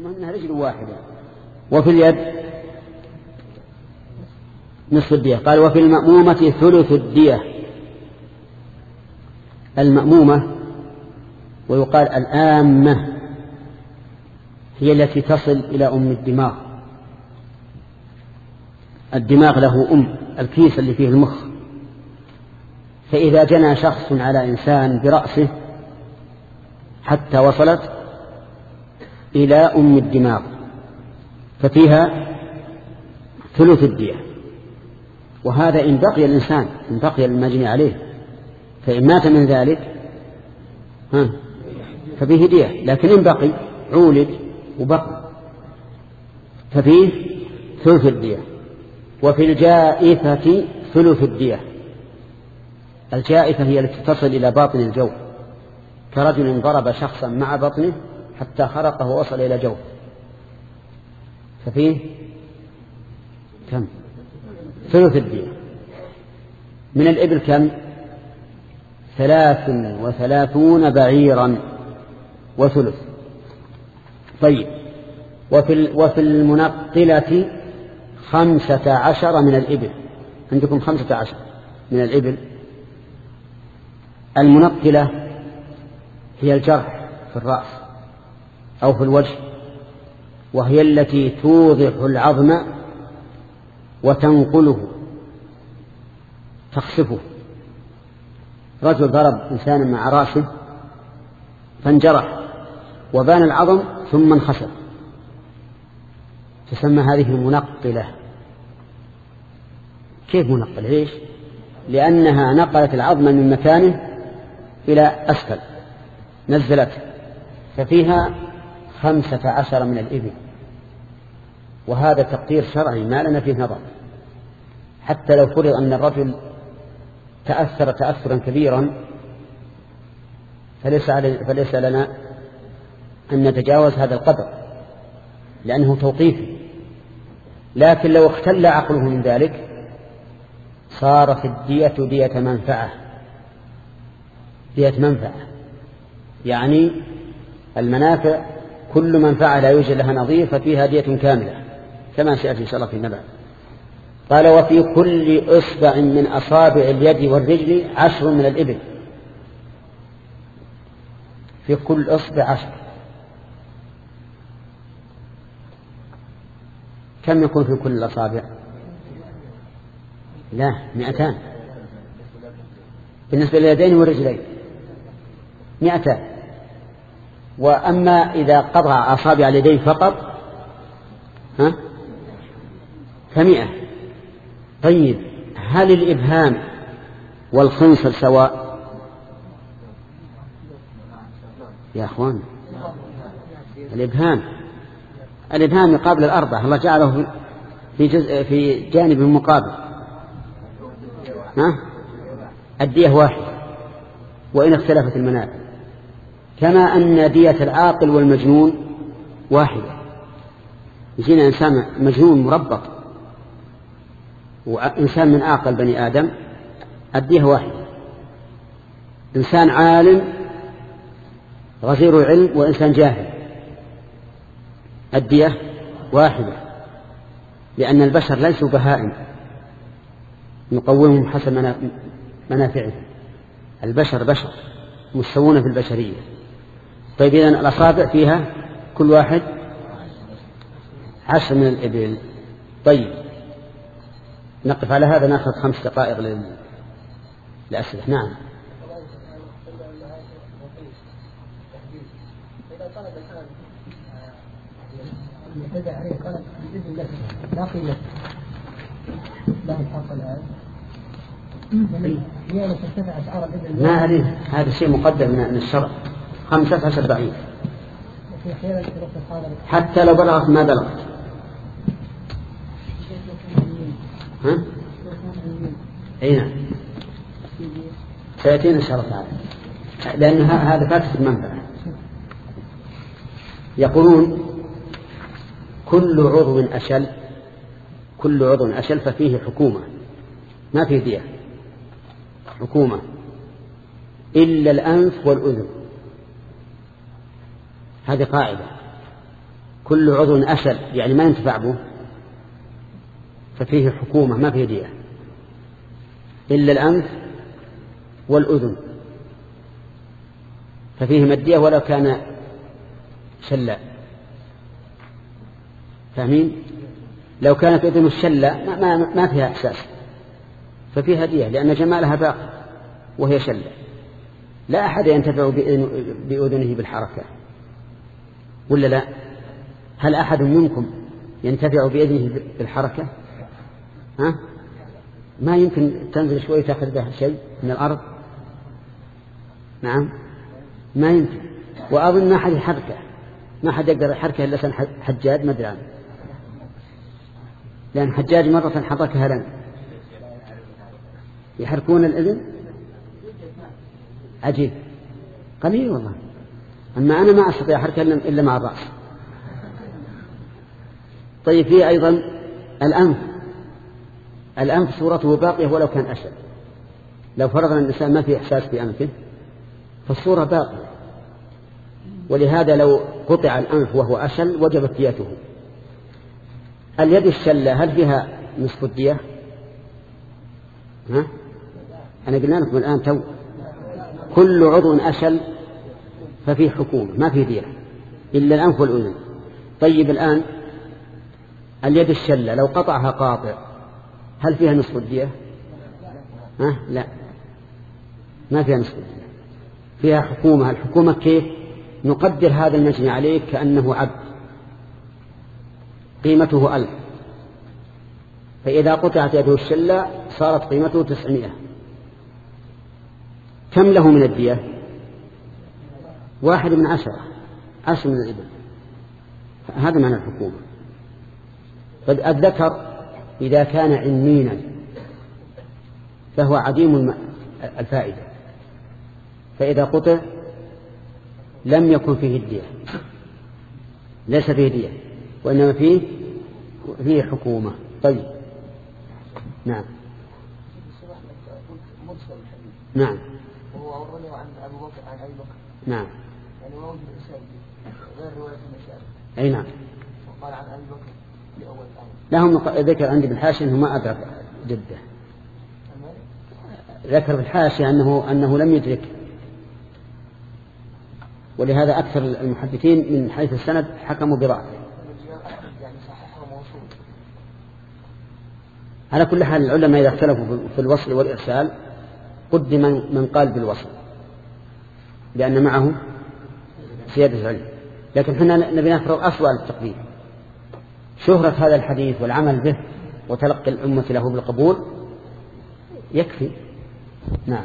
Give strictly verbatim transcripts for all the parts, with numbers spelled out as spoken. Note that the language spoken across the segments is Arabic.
أنها رجل واحدة. وفي اليد نصف الدية. قال وفي المأمومة ثلث الدية. المأمومة ويقال الآمة هي التي تصل إلى أم الدماغ. الدماغ له أم، الكيس اللي فيه المخ. فإذا جنى شخص على إنسان برأسه حتى وصلت إلى أم الدماغ ففيها ثلث الدية. وهذا إن بقي الإنسان، إن بقي المجني عليه، فإن مات من ذلك ها ففيه دية. لكن إن بقي عولد وبقي ففيه ثلث الدية. وفي الجائفة ثلث الدية. الجائفة هي التي تصل إلى باطن الجوف، كرجل ضرب شخصا مع بطنه حتى خرقه ووصل إلى جوف، ففيه كم؟ ثلث الدية. من الإبل كم؟ ثلاث وثلاثون بعيرا وثلث. طيب وفي, وفي المنقلة خمسة عشر من الإبل. عندكم خمسة عشر من الإبل. المنقلة هي الجرح في الرأس أو في الوجه، وهي التي توضح العظم وتنقله تخسفه. رجل ضرب إنسانا مع راسه فانجرح وبان العظم ثم انخسف، تسمى هذه منقلة. كيف منقلة؟ ليش؟ لأنها نقلت العظم من مكانه إلى أسفل، نزلته، ففيها خمسة عشر من الإبل. وهذا تقدير شرعي ما لنا فيه نظر. حتى لو فرض أن الرجل تأثر تأثرا كبيرا فليس, فليس لنا أن نتجاوز هذا القدر لأنه توقيفي. لكن لو اختل عقله من ذلك صارت الدية دية منفعة. دية منفعة يعني المنافع كل منفعة لا يوجد لها نظير ففيها دية كاملة كما سيأتي إن شاء الله في النبأ. قال وفي كل إصبع من أصابع اليد والرجل عشر من الإبل. في كل إصبع عشر. كم يكون في كل الأصابع؟ لا، مئتان بالنسبة لليدين والرجلين، مئتان. وأما إذا قطع أصابع اليدين فقط ها فمئة. طيب هل الإبهام والخنصر سواء يا أخوان؟ الإبهام الإبهام يقابل الأربعة، الله جعله في جزء في جانب مقابل. ها الدية واحد وإن اختلفت المنافع، كما أن دية العاقل والمجنون واحدة. يجينا إنسان مجنون مربط وإنسان من عاقل بني آدم الدية واحدة. إنسان عالم غزير العلم وإنسان جاهل الدية واحدة، لأن البشر ليسوا بهائم نقومهم حسب منافعهم. البشر بشر مستوون في البشرية. طيب إذن الأصابع فيها كل واحد عشر من الإبل. طيب نقف على هذا، نأخذ خمس دقائق للأسئلة. نعم. ما أدري، هذا شيء مقدم من الشرع. خمسة عشر بعيد حتى لو بلغت ما بلغت. ها؟ أي نعم سيأتينا إن شاء الله تعالى، لأن هذا فاتح المنفعة. يقولون كل عضو أشل كل عضو أشل ففيه حكومة، ما فيه دية، حكومة إلا الأنف والأذن. هذه قاعدة. كل عضو أشل يعني ما ينتفع به ففيه حكومة ما فيه دية، إلا الأنف والأذن ففيهما الدية ولو كان شلا. فاهمين؟ لو كانت أذن الشلا ما, ما, ما فيها إحساس ففيها دية لأن جمالها باقي وهي شلا. لا أحد ينتفع بأذنه بالحركة ولا لا؟ هل أحد منكم ينتفع بأذنه بالحركة؟ ها؟ ما يمكن تنزل شوي تأخذ به شيء من الأرض. نعم ما يمكن. وأظن ما حد يحركه، ما حد يقدر يحركه إلا سن حجاج ما أدري عنه، لأن حجاج مرة حركها لنا. يحركون الأذن عجيب قليل والله. أما أنا ما أستطيع أحركها إلا مع الرأس. طيب فيه أيضا الأنف. الأنف صورته باقية ولو كان أشل. لو فرضنا الإنسان ما في إحساس بأنفه فالصورة باقية، ولهذا لو قطع الأنف وهو أشل وجبت ديته. اليد الشلة هل فيها نصف الدية؟ ها؟ أنا قلنا لكم الآن تو كل عضو أشل ففيه حكومة ما فيه دية إلا الأنف والأذن. طيب الآن اليد الشلة لو قطعها قاطع هل فيها نصف الدية؟ ها؟ لا ما فيها نصف الدية، فيها حكومة. الحكومة كيف؟ نقدر هذا المجني عليه كأنه عبد قيمته ألف، فإذا قطعت يده الشلة صارت قيمته تسعمائة. كم له من الدية؟ واحد من عشرة، عشر من الإبل. هذا معنى الحكومة. الذكر إذا كان عنينا فهو عديم الفائدة، فإذا قطع لم يكن فيه الدية، ليس فيه دية وإنما فيه فيه حكومة. طيب نعم نعم وهو أورده عن أبو بكر عن أبي بكر نعم يعني موجود الإسلام غير رواية المشاهد. أي نعم. وقال عن أبي بكر في أول لهم الآية. ذكر عندي بالحاشية أنه ما أدرك جده. ذكر بالحاشية أنه أنه لم يدرك، ولهذا أكثر المحدثين من حيث السند حكموا بضعفه. يعني صححه موصول. على كل حال العلماء إذا اختلفوا في الوصل والإرسال قدم من قال بالوصل لأن معه سيادة العلم، لكن حنا نبي نفرض أصل التقديم. شهرة هذا الحديث والعمل به وتلقي الأمة له بالقبول يكفي. نعم.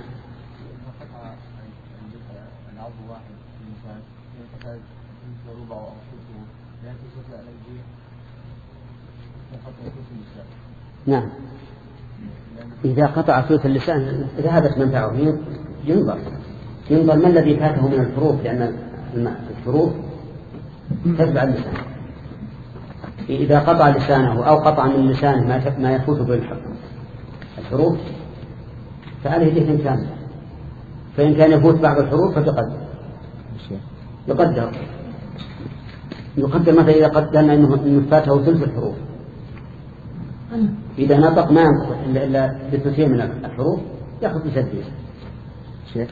نعم إذا قطع ثلث اللسان ذهبت منفعه ينظر ينظر ما الذي فاته من الحروف، لأن الحروف تتبع اللسان. إذا قطع لسانه أو قطع من لسانه ما يفوت بالحروف فعليه دين كامل، فإن كان يفوت بعض الحروف فتقدر يقدر يقدر مثلا إذا قدرنا أنه فاته ثلث الحروف، إذا نطق ما ينطق إلا بثلثين من الحروف يأخذ بسديس. شيخ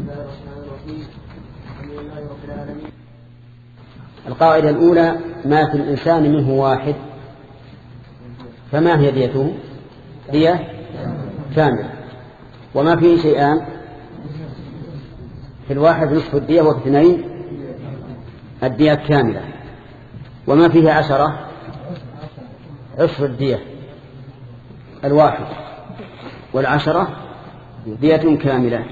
القاعدة الأولى ما في الإنسان منه واحد فما هي ديته؟ دية كاملة. وما فيه شيئان في الواحد نصف الدية وفي اثنين الدية كاملة. وما فيه عشرة عشر الدية الواحد، والعشرة دية كاملة.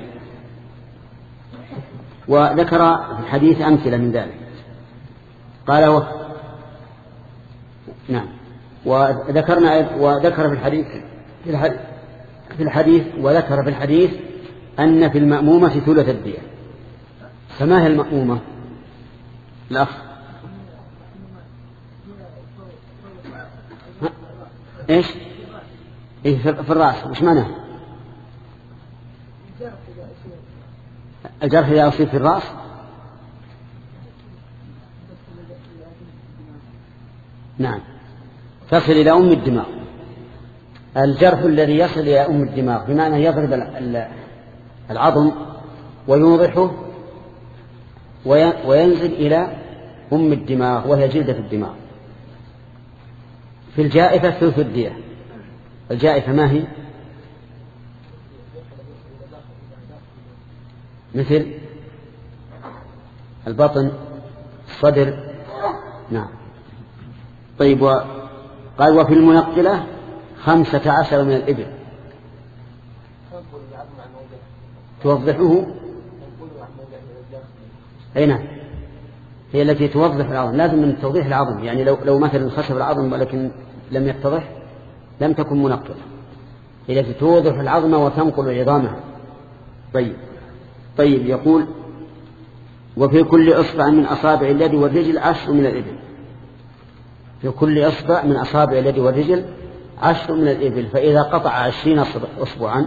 وذكر في الحديث أمثلة من ذلك قال و... نعم وذكرنا وذكر في الحديث في الحديث, في الحديث وذكر في الحديث أن في المأمومة ثلث الدية. فما هي المأمومة؟ الأخ إيش إيه في الرأس وش معناه؟ الجرح إذا أصيب في الرأس نعم تصل إلى أم الدماغ. الجرح الذي يصل إلى أم الدماغ بمعنى يضرب العظم ويوضحه وينزل إلى أم الدماغ وهي جلدة الدماغ. في الجائفة ثلث الدية. الجائفة ما هي؟ مثل البطن الصدر. نعم. طيب قال وفي المنقلة خمسة عشر من الإبل توضحه. أي نعم هي التي توضح العظم. لازم من توضيح العظم يعني لو, لو مثلا خشب العظم ولكن لم يتضح لم تكن منقلة. هي التي توضح العظم وتنقل عظامها. طيب طيب يقول وفي كل إصبع من أصابع اليد والرجل عشر من الإبل. في كل إصبع من أصابع اليد والرجل عشر من الإبل. فإذا قطع عشرين أصبعا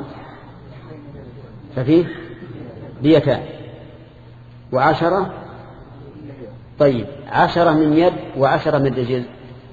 ففيه ديتان وعشرة. طيب عشرة من يد وعشرة من رجل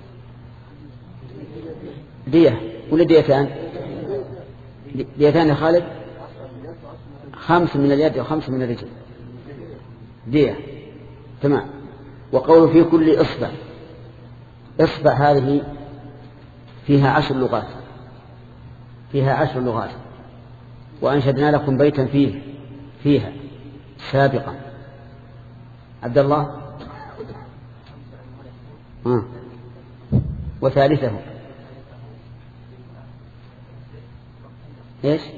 دية ولا ديتان؟ ديتان يا خالد. خمس من اليد وخمس من الرجل دية. تمام. وقول في كل إصبع. إصبع هذه فيها عشر لغات فيها عشر لغات وأنشدنا لكم بيتا فيه فيها سابقا. عبد الله. آه. وثالثه إيش؟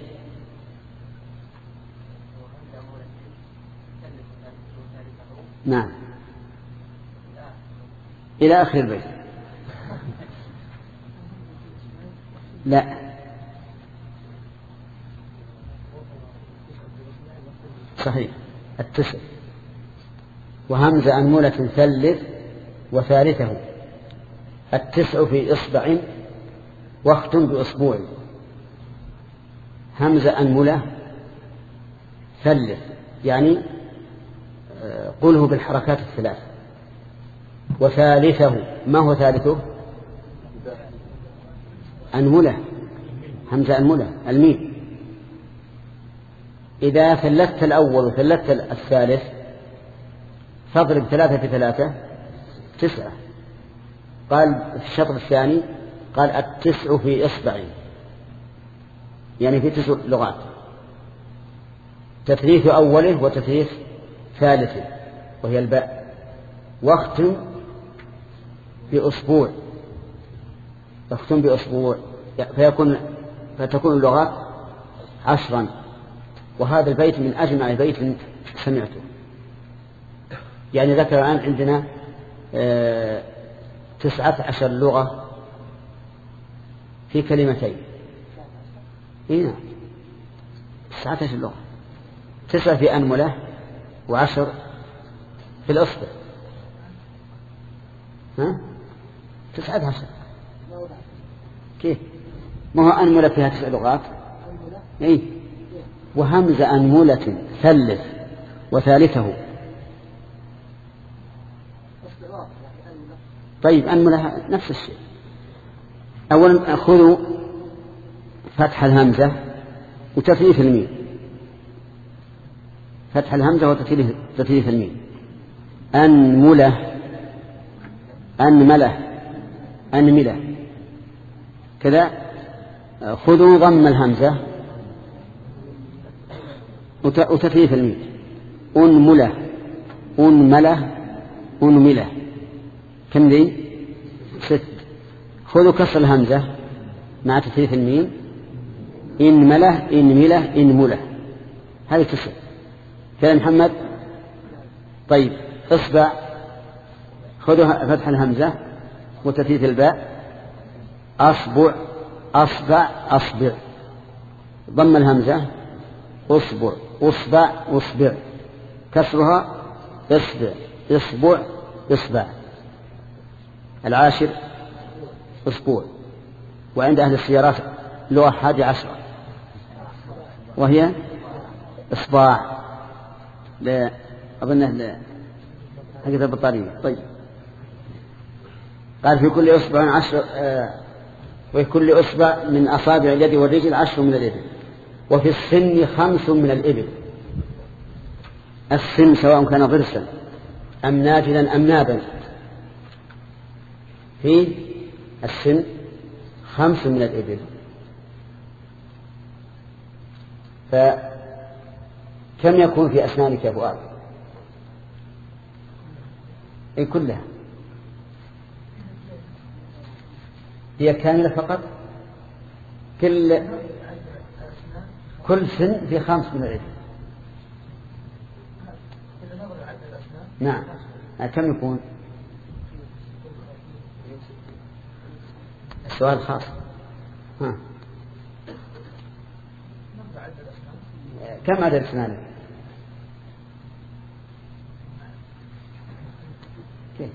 نعم إلى آخر البيت. لا صحيح التسع. وهمز أنملة ثلث وثالثه. التسع في إصبع واختم بأصبوع. همز أنملة ثلث يعني قله بالحركات الثلاث. وثالثه ما هو ثالثه؟ أنملة. همزة أنملة الميم. إذا ثلثت الأول وثلثت الثالث فاضرب ثلاثة في ثلاثة تسعة. قال في الشطر الثاني قال التسع في إصبع يعني في تسع لغات. تثليث أوله وتثليث ثالثه وهي الباء. واختم بأسبوع. واختم بأسبوع فيكون فتكون اللغات عشرا. وهذا البيت من أجمع بيت سمعته. يعني ذكر الآن عندنا آه تسعة عشر لغة في كلمتين. هنا تسعة عشر لغة. تسعة في أنملة وعشر في الأصبع. ها تسعة عشر كيف؟ ما هو أنملة فيها تسع لغات. إيه وهمز أنملة ثلث وثالثه. طيب أنملة نفس الشيء. أولا خذوا فتح الهمزة وتثليث الميم. فتح الهمزة وتثليث الميم. أنملة أنملة أنملة كذا. خذوا ضم الهمزة وتثليث الميم. أنملة أنملة أنملة كم ذي؟ ست. خذوا كسر الهمزة مع تثليث الميم. إنملة إنملة إنملة. هذه تسع. كذا محمد. طيب اصبع. خذوا فتح الهمزة وتثليث الباء. أصبع أصبع أصبع. ضم الهمزة أصبع أصبع أصبع. كسرها إصبع إصبع إصبع. العاشر أسبوع. وعند أهل السيارات لغة حادي عشرة وهي إصباع. لا أظنه لا هكذا بالطريقة. طيب قال في كل إصبع عشر آه وفي كل إصبع من أصابع اليد والرجل عشر من الإبل، وفي السن خمس من الإبل. السن سواء كان ضرسا أم ناجلا أم نابا، في السن خمس من الإبل. فكم يكون في أسنانك يا فؤاد؟ أي كلها؟ هي كاملة فقط؟ كل كل سن في خمس من الإبل. نعم. كم يكون؟ السؤال خاص. ها. كم عدد أسنانك؟ كيف؟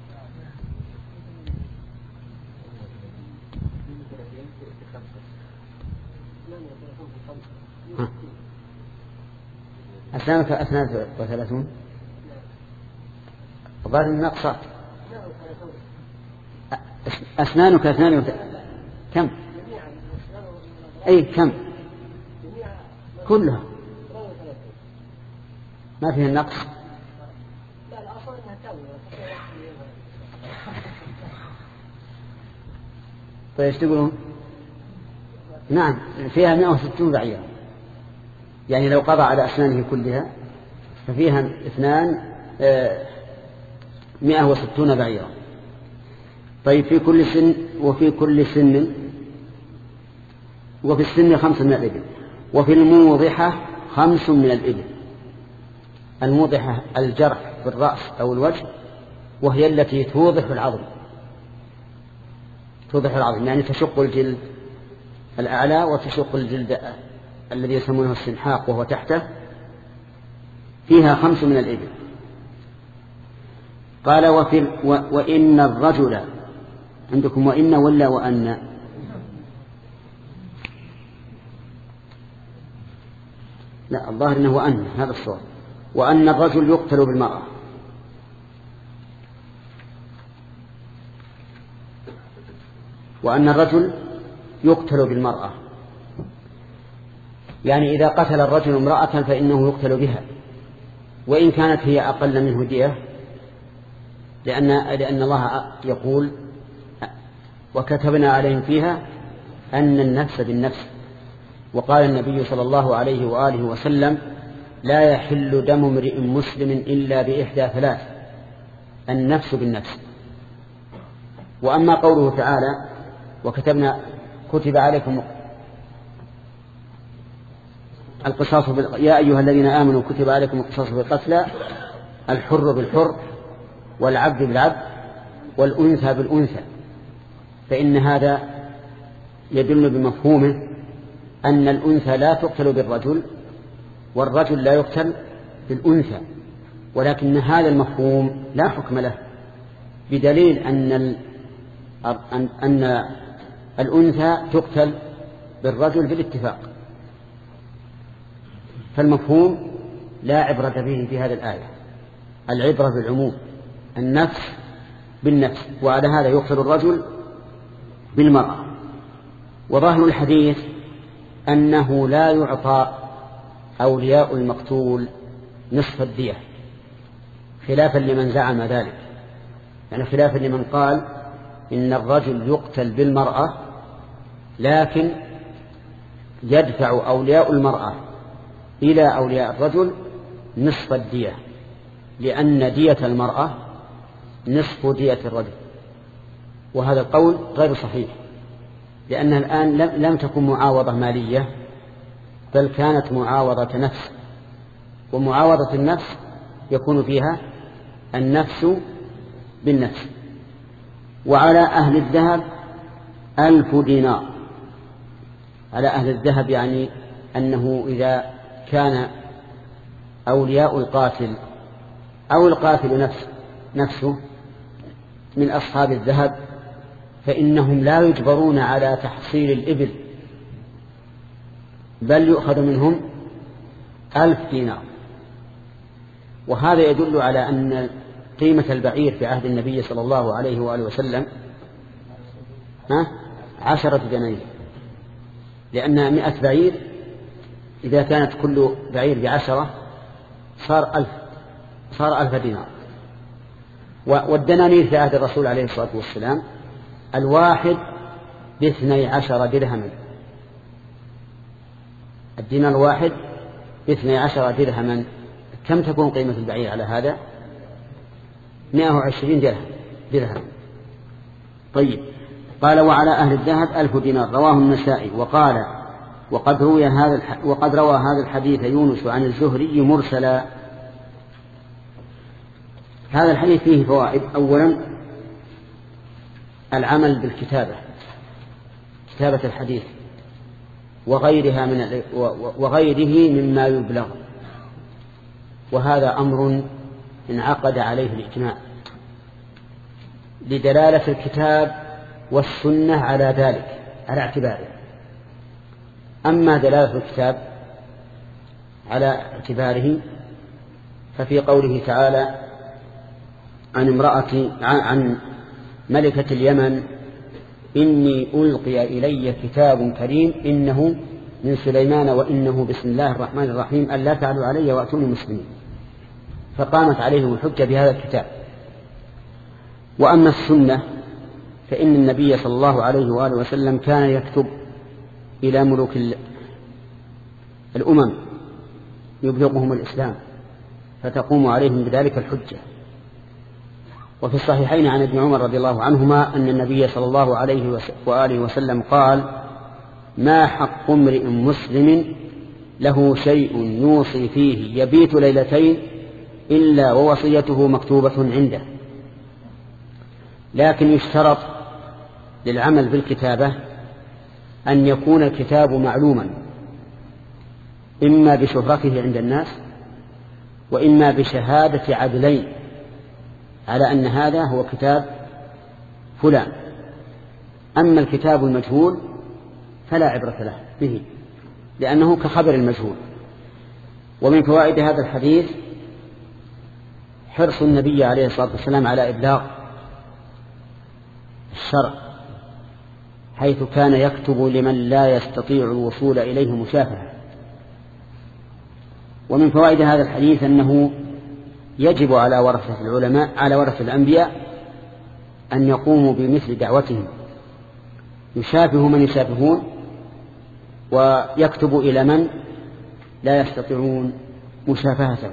أسنانك أثنان وثلاثون؟ وبعد النقصات أسنانك اثنان وثلاثون. كم؟ أي كم؟ كلها ما فيه النقص. طيب ايش تقولون؟ نعم فيها مئة وستون بعيرا، يعني لو قضى على أسنانه كلها ففيها اثنان مئة وستون بعيرا. طيب في كل سن وفي كل سن وفي السن خمس من الإبل، وفي الموضحة خمس من الإبل. الموضحة الجرح في الرأس أو الوجه، وهي التي توضح العظم، توضح العظم يعني تشق الجلد الأعلى وتشق الجلد الذي يسمونه السنحاق وهو تحته، فيها خمس من الإبل. قال وفي و وإن الرجل، عندكم وإن ولا وأن؟ لا الظاهر إنه وأن، هذا الصوت. وأن الرجل يقتل بالمرأة. وأن الرجل يقتل بالمرأة، يعني إذا قتل الرجل امرأة فإنه يقتل بها، وإن كانت هي أقل منه دية، لأن, لأن الله يقول وكتبنا عليهم فيها أن النفس بالنفس. وقال النبي صلى الله عليه وآله وسلم لا يحل دم امرئ مسلم إلا بإحدى ثلاث: النفس بالنفس. وأما قوله تعالى وكتبنا كتب عليكم القصاص بال... يا أيها الذين آمنوا كتب عليكم القصاص بالقتلى، الحر بالحر والعبد بالعبد والأنثى بالأنثى، فإن هذا يدل بمفهومه أن الأنثى لا تقتل بالرجل والرجل لا يقتل بالأنثى، ولكن هذا المفهوم لا حكم له، بدليل أن ال... أن... أن الأنثى تقتل بالرجل بالاتفاق، فالمفهوم لا عبرة به في هذه الآية، العبرة بالعموم، النفس بالنفس. وعلى هذا يقتل الرجل بالمرأة. وظاهر الحديث أنه لا يعطى أولياء المقتول نصف الدية، خلافا لمن زعم ذلك، يعني خلافا لمن قال إن الرجل يقتل بالمرأة لكن يدفع أولياء المرأة إلى أولياء الرجل نصف الدية، لأن دية المرأة نصف دية الرجل. وهذا القول غير صحيح، لأنها الآن لم تكن معاوضة مالية، بل كانت معاوضة نفس، ومعاوضة النفس يكون فيها النفس بالنفس. وعلى أهل الذهب ألف دينار. على أهل الذهب يعني أنه إذا كان أولياء القاتل أو القاتل نفس نفسه من أصحاب الذهب فإنهم لا يجبرون على تحصيل الإبل، بل يؤخذ منهم ألف دينار. وهذا يدل على أن قيمة البعير في عهد النبي صلى الله عليه وآله وسلم ها عشرة دنانير، لأنها مئة بعير، إذا كانت كل بعير بعشرة صار ألف صار ألف دينار. والدنانير في عهد الرسول عليه الصلاة والسلام الواحد باثني عشر درهما، الدينار الواحد باثني عشر درهما. كم تكون قيمة البعير على هذا؟ مئة وعشرين درهم درهم. طيب، قال وعلى أهل الذهب ألف دينار. رواه النسائي وقال وقد روي هذا وقد روى هذا الحديث يونس عن الزهري مرسلا. هذا الحديث فيه فوائد. أولا العمل بالكتابة، كتابة الحديث وغيرها من وغيره مما يبلغ، وهذا أمر انعقد عليه الإجماع لدلالة الكتاب والسنة على ذلك على اعتباره. أما دلالة الكتاب على اعتباره ففي قوله تعالى عن امرأة عن ملكة اليمن إني ألقي إلي كتاب كريم إنه من سليمان وإنه بسم الله الرحمن الرحيم ألا تعلوا علي وأتوني مسلمين، فقامت عليهم الحجة بهذا الكتاب. وأما السنة فإن النبي صلى الله عليه وآله وسلم كان يكتب إلى ملوك الأمم يبلغهم الإسلام فتقوم عليهم بذلك الحجة. وفي الصحيحين عن ابن عمر رضي الله عنهما أن النبي صلى الله عليه وآله وسلم قال ما حق امرئ مسلم له شيء يوصي فيه يبيت ليلتين إلا ووصيته مكتوبة عنده. لكن يشترط للعمل بالكتابة أن يكون الكتاب معلوما، إما بشهرته عند الناس وإما بشهادة عدلين على أن هذا هو كتاب فلان. أما الكتاب المجهول فلا عبرة له به لأنه كخبر المجهول. ومن فوائد هذا الحديث حرص النبي عليه الصلاة والسلام على إبلاغ الشرع، حيث كان يكتب لمن لا يستطيع الوصول إليه مشافهة. ومن فوائد هذا الحديث أنه يجب على ورثة العلماء على ورثة الأنبياء أن يقوموا بمثل دعوتهم، يشافه من يشافهون ويكتب إلى من لا يستطيعون مشافهته.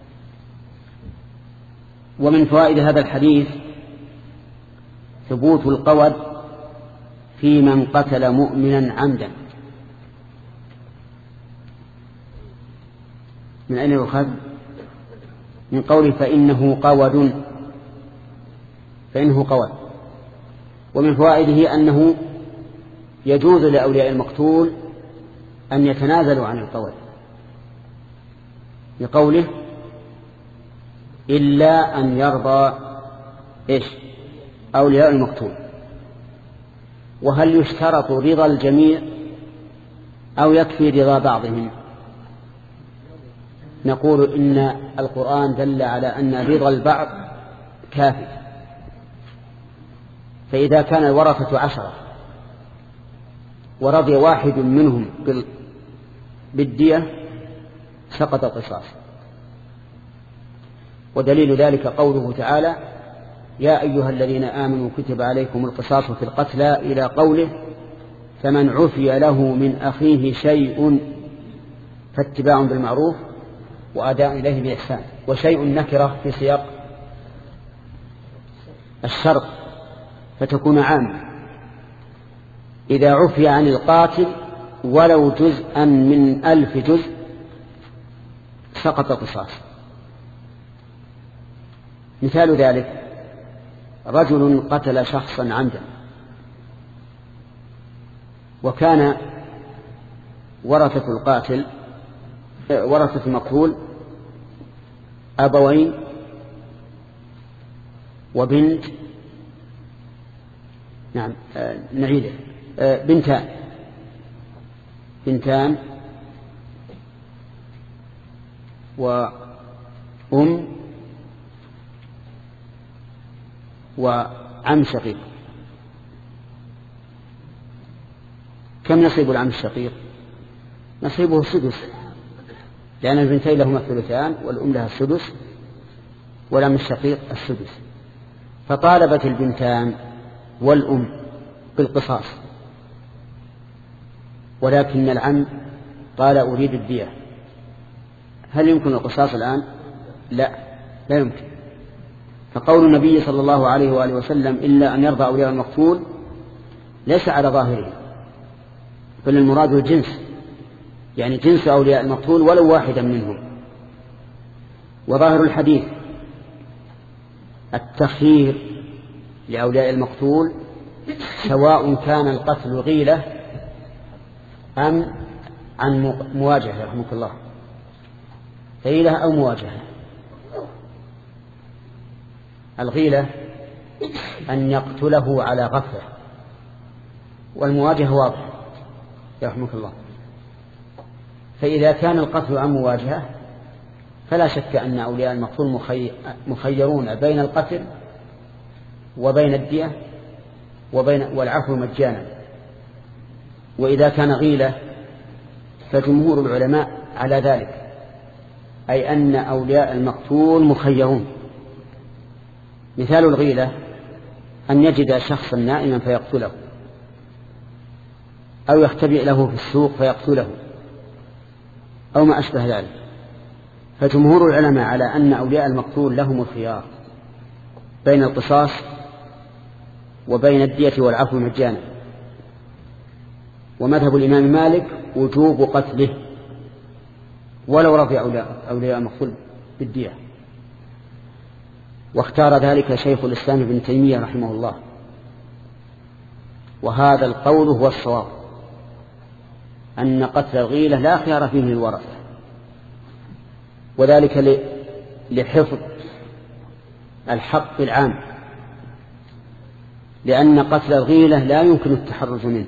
ومن فوائد هذا الحديث ثبوت القود في من قتل مؤمنا عمدا. من أين يؤخذ؟ من قوله فإنه قود، فإنه قود. ومن فوائده أنه يجوز لأولياء المقتول أن يتنازلوا عن القود، لقوله إلا أن يرضى إيش أولياء المقتول. وهل يشترط رضا الجميع أو يكفي رضا بعضهم؟ نقول إن القرآن دل على أن رضا البعض كافي، فإذا كان الورثة عشرة ورضي واحد منهم بالدية سقط القصاص. ودليل ذلك قوله تعالى يا أيها الذين آمنوا كتب عليكم القصاص في القتلى إلى قوله فمن عفي له من أخيه شيء فاتباع بالمعروف وأداء إليه بإحسان. وشيء نكرة في سياق الشرط فتكون عامة. إذا عفي عن القاتل ولو جزءا من ألف جزء سقط قصاص. مثال ذلك رجل قتل شخصا عمدا وكان ورثة القاتل ورثة المقتول أبوين وبنت نعم آه نعيده آه بنتان بنتان وأم وعم شقيق. كم نصيب العم الشقيق؟ نصيبه السدس، لأن البنتين لهما الثلثان والأم لها السدس والعم الشقيق السدس. فطالبت البنتان والأم بالقصاص، ولكن العم قال أريد الدية. هل يمكن القصاص الآن؟ لا، لا يمكن. فقول النبي صلى الله عليه وآله وسلم إلا أن يرضى أولياء المقتول ليس على ظاهره، بل المراد الجنس، يعني جنس أولياء المقتول ولو واحدا منهم. وظاهر الحديث التخيير لأولياء المقتول سواء كان القتل غيلة أم عن مواجهة، رحمك الله، غيلة أو مواجهة. الغيلة أن يقتله على غفلة، والمواجهة واضح، رحمك الله. فإذا كان القتل عن مواجهة فلا شك أن أولياء المقتول مخيرون بين القتل وبين الدية وبين والعفو مجانا. وإذا كان غيلة فجمهور العلماء على ذلك، أي أن أولياء المقتول مخيرون. مثال الغيلة أن يجد شخصا نائما فيقتله، أو يختبئ له في السوق فيقتله، أو ما أشبه ذلك. فجمهور العلماء على أن أولياء المقتول لهم الخيار بين القصاص وبين الدية والعفو مجانا. ومذهب الإمام مالك وجوب قتله ولو رضي أولياء المقتول بالدية، واختار ذلك شيخ الإسلام ابن تيمية رحمه الله، وهذا القول هو الصواب، أن قتل الغيلة لا خيار فيه للورثة، وذلك لحفظ الحق العام، لأن قتل الغيلة لا يمكن التحرز منه.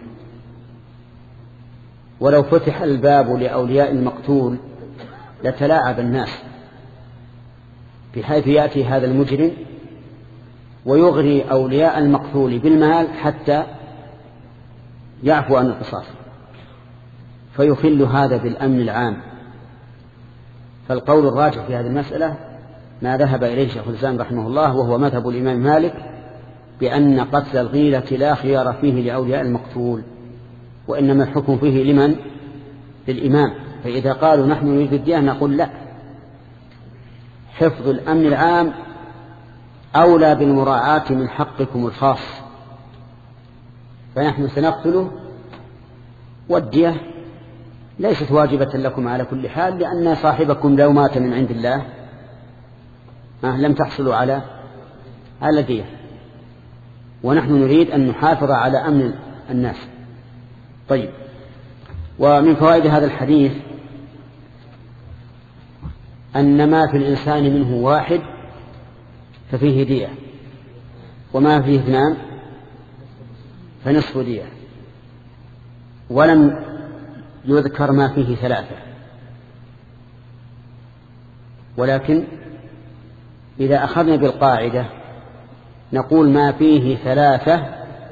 ولو فتح الباب لأولياء المقتول لتلاعب الناس، بحيث يأتي هذا المجرم ويغري أولياء المقتول بالمال حتى يعفو عن القصاص، فيخل هذا بالأمن العام. فالقول الراجح في هذه المسألة ما ذهب إليه شيخ الإسلام رحمه الله، وهو مذهب الإمام مالك، بأن قتل الغيلة لا خيار فيه لأولياء المقتول، وإنما الحكم فيه لمن؟ للإمام. فإذا قالوا نحن نريد الدية نقول لا، حفظ الأمن العام أولى بالمراعاة من حقكم الخاص، فنحن سنقتله، والدية ليست واجبة لكم على كل حال، لأن صاحبكم لو مات من عند الله لم تحصلوا على على دية، ونحن نريد أن نحافظ على أمن الناس. طيب، ومن فوائد هذا الحديث أن ما في الإنسان منه واحد ففيه دية، وما فيه اثنان فنصف دية، ولم يذكر ما فيه ثلاثة. ولكن إذا أخذنا بالقاعدة نقول ما فيه ثلاثة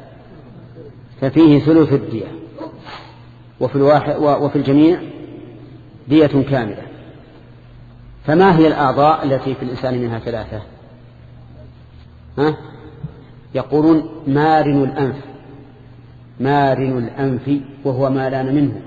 ففيه ثلث الدية، وفي الواحد وفي الجميع دية كاملة. فما هي الأعضاء التي في الإنسان منها ثلاثة؟ ها؟ يقولون مارن الأنف، مارن الأنف وهو ما لان منه،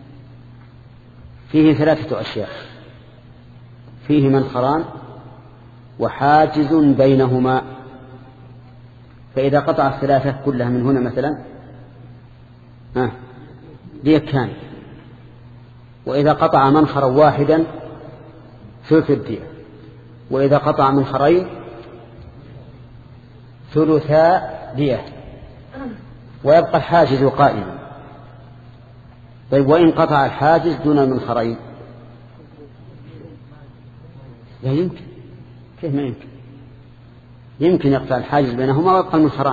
فيه ثلاثة أشياء، فيه منخران وحاجز بينهما، فإذا قطع الثلاثة كلها من هنا مثلا ها دية كاملة، وإذا قطع منخرا واحدا ثلث الدية، وإذا قطع منخرين ثلثا دية، ويبقى الحاجز قائما. طيب، وإن قطع الحاجز دون المنخرين؟ لا يمكن. كيف ما يمكن؟ يمكن يقطع الحاجز بينهما ويبقى المنخران.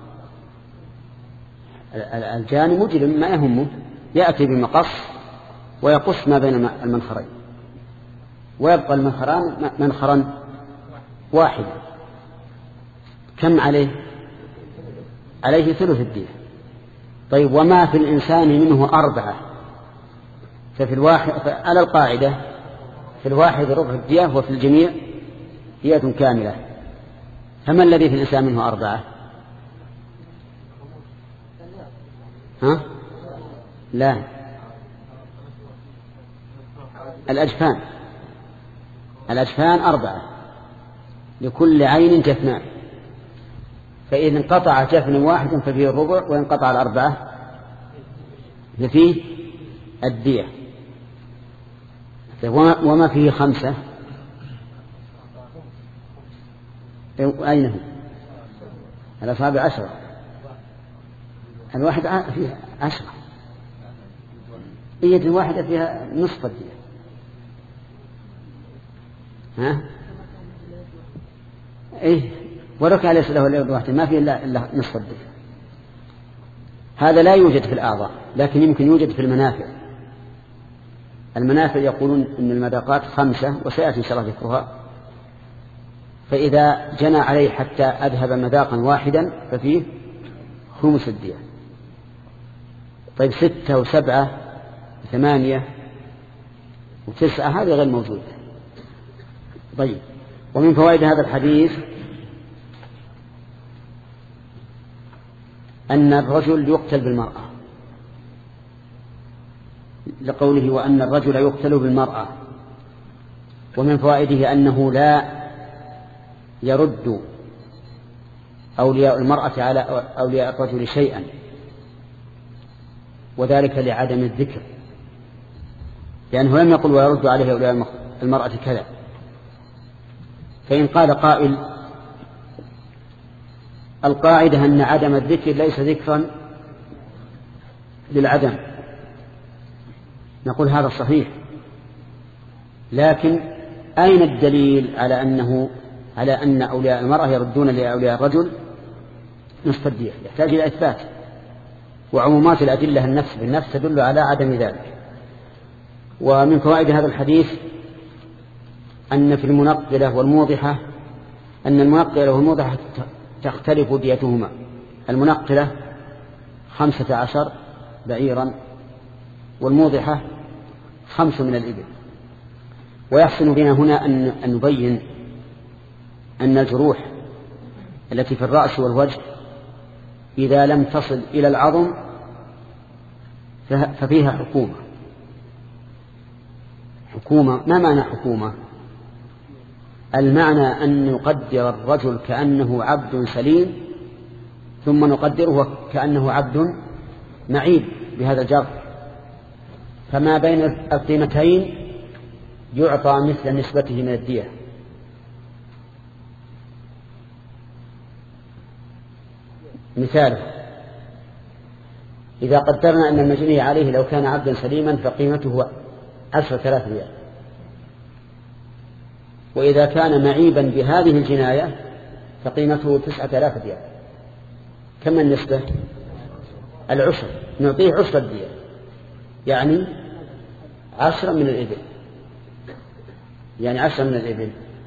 الجاني مجرم ما يهمه، يأتي بمقص ويقص ما بين المنخرين، ويبقى المنخران منخرا واحدا. كم عليه؟ عليه ثلث الدية. طيب وما في الإنسان منه أربعة ففي الواحد على القاعدة في الواحد ربع الدية وفي الجميع دية كاملة، فما الذي في الإنسان منه أربعة؟ ها؟ لا، الأجفان الأجفان أربعة لكل عين جفنان، فإذا انقطع جفن واحد ففيه الربع، وإن قطع الأربعة ففيه الدية. وما فيه خمسة أين هو؟ الأصابع عشرة، الواحد فيها عشرة، اليد الواحدة فيها نصف الدية. ها؟ إيه ولو كان ليس له اليد الواحدة ما فيه إلا نصف الدية. هذا لا يوجد في الأعضاء، لكن يمكن يوجد في المنافع. المنافع يقولون إن المذاقات خمسة وسيأتي إن شاء الله ذكرها، فإذا جنى عليه حتى أذهب مذاقا واحدا ففيه خمس الدية. طيب ستة وسبعة وثمانية وتسعة هذه غير موجودة. طيب ومن فوائد هذا الحديث أن الرجل يقتل بالمرأة، لقوله وأن الرجل يقتل بالمرأة. ومن فوائده أنه لا يرد أولياء المرأة على أولياء الرجل شيئا، وذلك لعدم الذكر، لأنه لم يقل ويرد عليه أولياء المرأة كذا. فإن قال قائل القاعدة أن عدم الذكر ليس ذكرا للعدم، نقول هذا صحيح، لكن أين الدليل على أنه على أن أولياء المرأة يردون لأولياء الرجل نصف الدية؟ يحتاج إلى إثبات، وعمومات الأدلة النفس بالنفس تدل على عدم ذلك. ومن فوائد هذا الحديث أن في المنقلة والموضحة أن المنقلة والموضحة تختلف ديتهما. المنقلة خمسة عشر بعيرا، والموضحة خمس من الإبل. ويحسن بنا هنا أن نبين أن الجروح التي في الرأس والوجه إذا لم تصل إلى العظم ففيها حكومة. حكومة ما معنى حكومة؟ المعنى أن نقدر الرجل كأنه عبد سليم، ثم نقدره كأنه عبد معيب بهذا الجر، فما بين القيمتين يعطى مثل نسبته من الدية. مثال: إذا قدرنا أن المجني عليه لو كان عبدا سليما فقيمته عشر ثلاث ريال، وإذا كان معيبا بهذه الجناية فقيمته تسعة آلاف ريال. كم النسبة؟ العشر، نعطيه عشر الدية، يعني عشرة من الإبل، يعني عشرة من الإبل.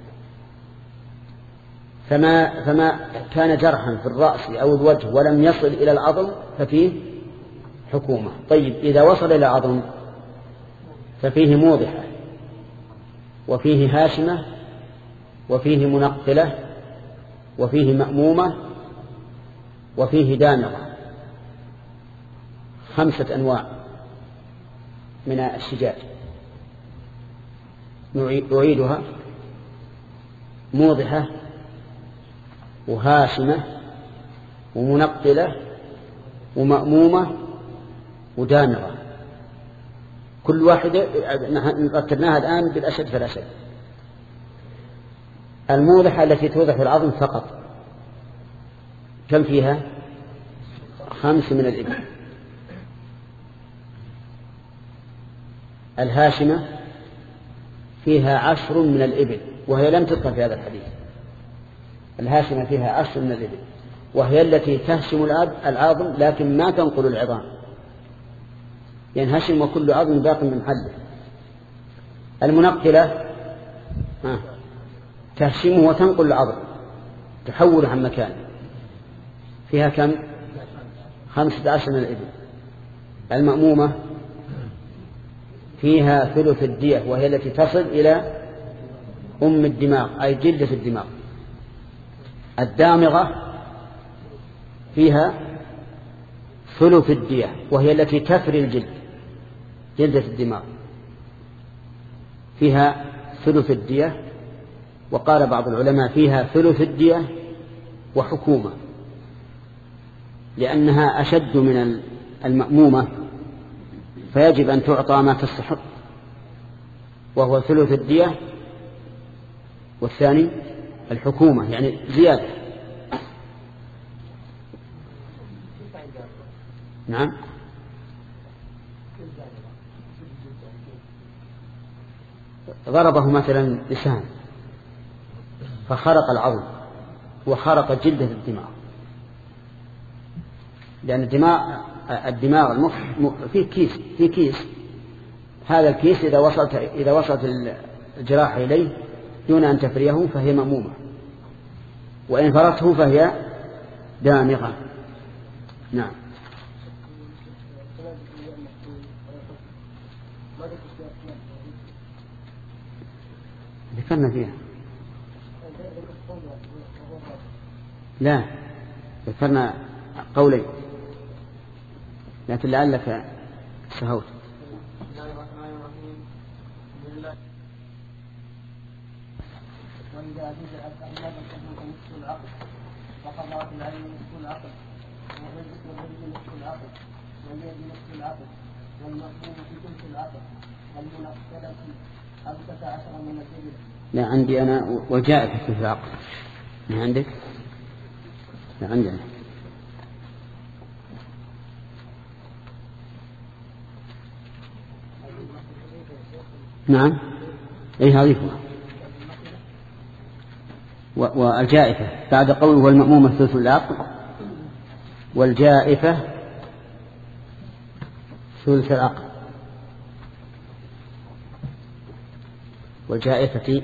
فما, فما كان جرحا في الرأس أو الوجه ولم يصل إلى العظم ففيه حكومة. طيب إذا وصل إلى العظم ففيه موضحة، وفيه هاشمة، وفيه منقلة، وفيه مأمومة، وفيه دامغة. خمسة أنواع من الشجاج. نعيدها: موضحة، وهاشمة، ومنقلة، ومأمومة، ودامغة. كل واحدة رتبناها الآن بالأشد فالأشد. الموضحة التي توضح العظم فقط كم فيها؟ خمس من الإبل. الهاشمة فيها عشر من الإبل، وهي لم تذكر في هذا الحديث. الهاشمة فيها عشر من الإبل، وهي التي تهشم العظم لكن ما تنقل العظام، ينهشم وكل عظم باق من محله. المنقلة تهشمه وتنقل العظم، تحوله عن مكانه. فيها كم؟ خمسة عشر من الإبل. المأمومة فيها ثلث الدية وهي التي تصل إلى أم الدماغ أي جلدة الدماغ. الدامغة فيها ثلث الدية وهي التي تفري الجلد جلدة الدماغ فيها ثلث الدية. وقال بعض العلماء فيها ثلث الدية وحكومة لأنها أشد من المأمومة فيجب أن تعطى ما تستحق وهو ثلث الدية والثاني الحكومة يعني زيادة. نعم ضربه مثلا لسان فخرق العظم وخرق جلدة الدماغ لأن الدماغ الدماغ المخ فيه كيس فيه كيس هذا الكيس إذا وصلت إذا وصلت الجراحة إليه دون أن تفريه فهي مأمومة وإن فرته فهي دامغة. نعم ذكرنا فيها لا ذكرنا قولي لكن لعلك سهوت. وإذا بدأت أحداث تكون نصف العقل فقضت العين نصف العقل والرجل نصف العقل واليد نصف العقل والمفهوم في ثلث العقل والمنقلة خمسة عشر من الإبل. لا عندي أنا وجاء في ثلث العقل. ما عندك؟ لا عندي أنا. نعم أي هذه والجائفة بعد قوله والمأمومة ثلث العقل والجائفة ثلث العقل والجائفة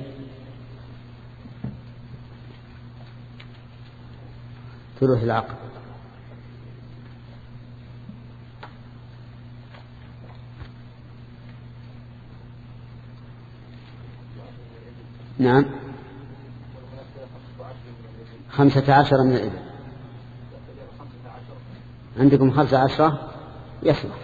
ثلث العقل. نعم خمسة عشر من الإبل. عندكم خمسة عشرة يصلح.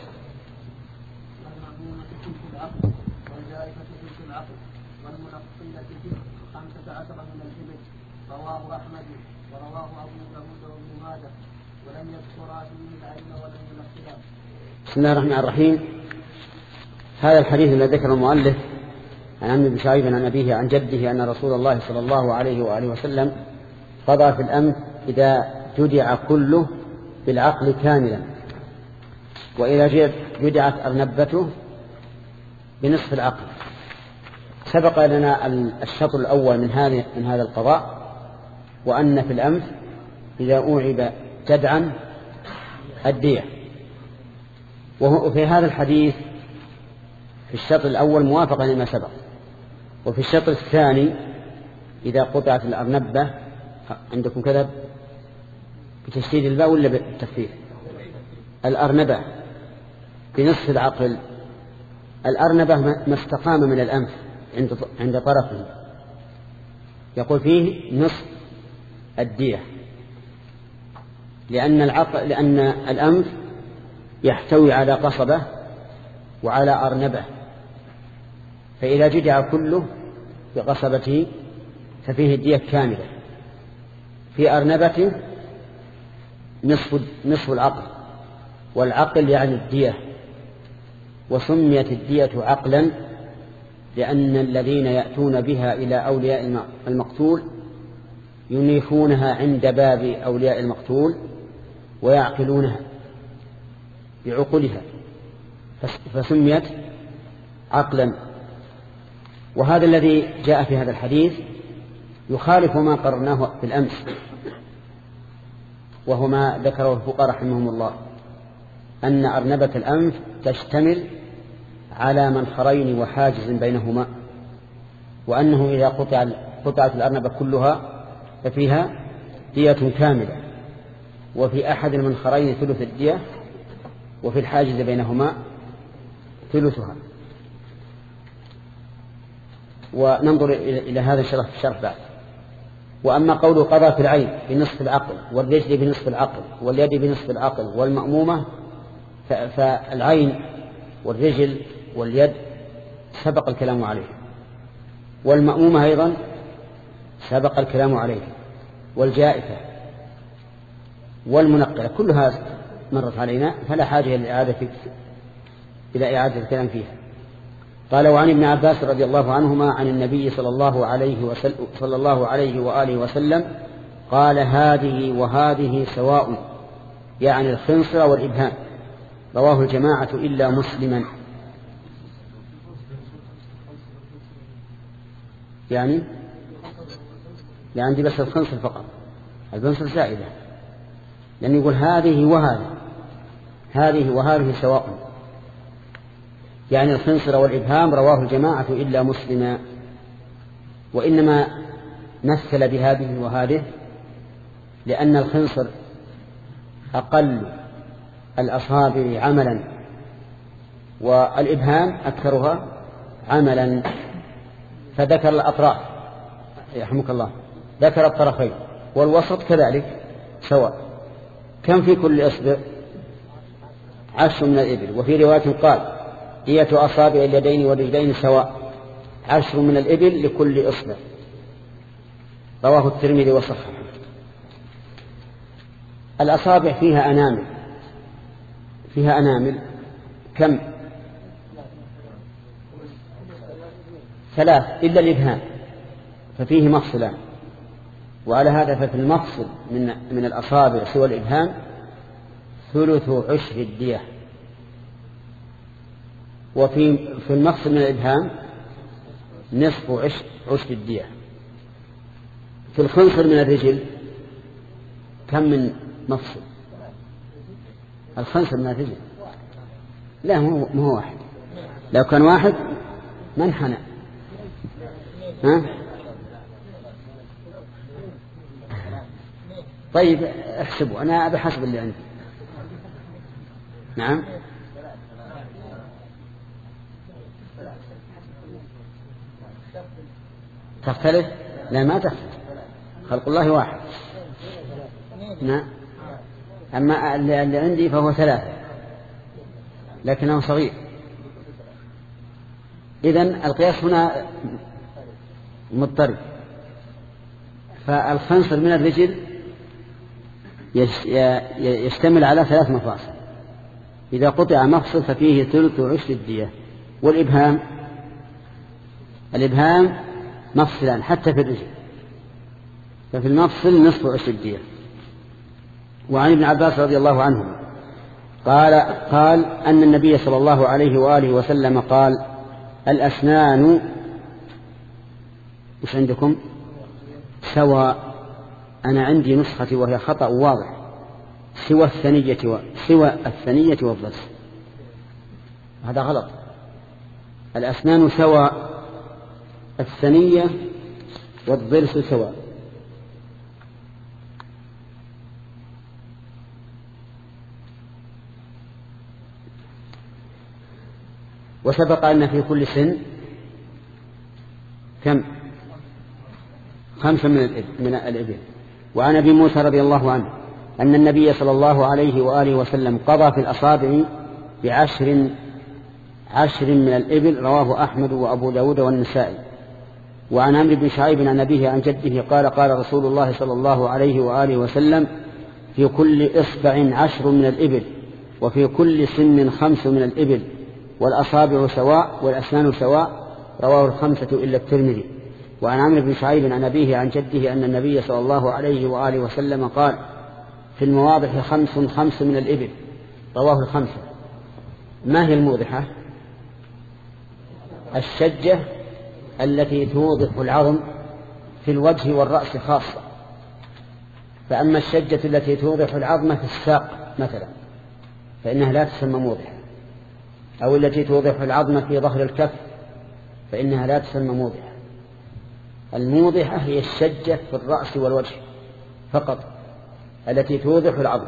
رواه أحمد ورواه أبو داود وابن ماجه ولم يذكر فيه العلم ولم ينقلها. بسم الله الرحمن الرحيم. هذا الحديث الذي ذكر المؤلف عن عمرو بن شعيب عن أبيه عن جده أن رسول الله صلى الله عليه وآله وسلم قضى في الأنف إذا جدع كله بالعقل كاملا وإذا جدعت أرنبته بنصف العقل. سبق لنا الشطر الأول من هذا من هذا القضاء وأن في الأنف إذا أوعب جدعا الدية. وفي هذا الحديث في الشطر الأول موافقة لما سبق. وفي الشطر الثاني إذا قطعت الأرنبة عندكم كذب بتشديد الباء ولا بالتخفيف؟ الأرنبة بنصف العقل. الأرنبة ما استقام من الأنف عند عند طرفه يقول فيه نصف الدية لأن العقل لأن الأنف يحتوي على قصبة وعلى أرنبة فإذا جدع كله بقصبته ففيه الدية كاملة. في أرنبة نصف نصف العقل والعقل يعني الدية. وسميت الدية عقلا لأن الذين يأتون بها إلى أولياء المقتول ينيفونها عند باب أولياء المقتول ويعقلونها بعقولها فسميت عقلا. وهذا الذي جاء في هذا الحديث يخالف ما قررناه في الأمس وهو ما ذكره الفقهاء رحمهم الله أن أرنبة الأنف تشتمل على منخرين وحاجز بينهما وأنه إذا قطع قطعت الأرنبة كلها ففيها دية كاملة وفي أحد المنخرين ثلث الدية، وفي الحاجز بينهما ثلثها. وننظر إلى هذا الشرح في الشرح بعد. وأما قوله قضى في العين بنصف العقل، والرجل بنصف العقل، واليد بنصف العقل، والمأمومة، فالعين والرجل واليد سبق الكلام عليه، والمأمومة أيضا سبق الكلام عليه، والجائفة والمنقلة كلها مرت علينا، فلا حاجة إلى إعادة إلى إعادة الكلام فيها. قال: وعن ابن عباس رضي الله عنهما عن النبي صلى الله عليه وسلم صلى الله عليه وآله وسلم قال: هذه وهذه سواء، يعني الخنصر والإبهام. رواه الجماعة إلا مسلما. يعني يعني عندي بس الخنصر فقط، الخنصر زائدة، لأن يقول هذه وهذه، هذه وهذه سواء، يعني الخنصر والإبهام. رواه الجماعة إلا مسلما. وإنما مثل بهذه وهذه لأن الخنصر أقل الأصابع عملا، والإبهام أكثرها عملا، فذكر الأطراف يرحمك الله، ذكر الطرفين، والوسط كذلك سواء. كم في كل إصبع؟ عشر من الإبل. وفي رواية قال: دية أصابع اليدين والرجلين سواء، عشر من الإبل لكل إصبع. رواه الترمذي وصححه. الأصابع فيها أنامل، فيها أنامل كم؟ ثلاث، إلا الإبهام ففيه مفصلان. وعلى هذا ففي المفصل من من الأصابع سوى الإبهام ثلث عشر الدية، وفي في المفصل من الإبهام نصف عشر عشر الدية. في الخنصر من الرجل كم من مفصل؟ الخنصر من الرجل لا مو هو واحد، لو كان واحد ما انحنى. ها؟ طيب احسبوا، أنا بحسب اللي عندي. نعم، تختلف؟ لا ما تختلف، خلق الله واحد. نعم، أما اللي عندي فهو ثلاثة لكنه صغير. إذن القياس هنا مضطرب. فالخنصر من الرجل يشتمل على ثلاث مفاصل، إذا قطع مفصل ففيه ثلث عشر الدية. والإبهام الإبهام مفصلان حتى في الرجل، ففي المفصل نصف عشر الدية. وعن ابن عباس رضي الله عنه قال قال أن النبي صلى الله عليه وآله وسلم قال: الأسنان مش عندكم سواء، أنا عندي نسختي وهي خطأ واضح، سوى الثنية و... سوى الثنية والضرس، هذا غلط. الأسنان سواء، الثنية والضرس سواء. وسبق أن في كل سن كم؟ خمسة من الإبل. وعن أبي موسى رضي الله عنه أن النبي صلى الله عليه وآله وسلم قضى في الأصابع بعشر عشر من الإبل. رواه أحمد وأبو داود والنسائي. وعن عمرو بن شعيب عن أبيه عن جده قال: قال رسول الله صلى الله عليه وآله وسلم: في كل إصبع عشر من الإبل، وفي كل سن خمس من الإبل، والأصابع سواء والأسنان سواء. رواه الخمسة إلا الترمذي. وعن عمرو بن شعيب عن أبيه عن جده أن النبي صلى الله عليه وآله وسلم قال: في المواضح خمس خمس من الإبل. رواه الخمسة. ما هي الموضحة؟ الشجة التي توضح العظم في الوجه والرأس خاصة. فأما الشجة التي توضح العظم في الساق مثلا فإنها لا تسمى موضحة، أو التي توضح العظم في ظهر الكف فإنها لا تسمى موضحة. الموضحة هي الشجة في الرأس والوجه فقط، التي توضح العظم.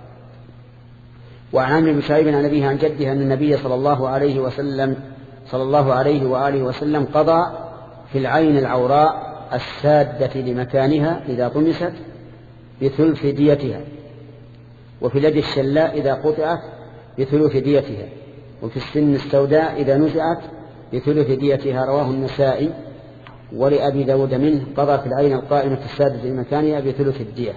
وعن عمرو بن شعيب عن أبيه عن جده أن النبي صلى الله عليه وسلم صلى الله عليه وآله وسلم قضى في العين العوراء السادة لمكانها إذا طمست بثلث ديتها، وفي اليد الشلاء إذا قطعت بثلث ديتها، وفي السن السوداء إذا نزعت بثلث ديتها. رواه النسائي. ولأبي داود منه قضى في العين القائمة السادة لمكانها بثلث الدية.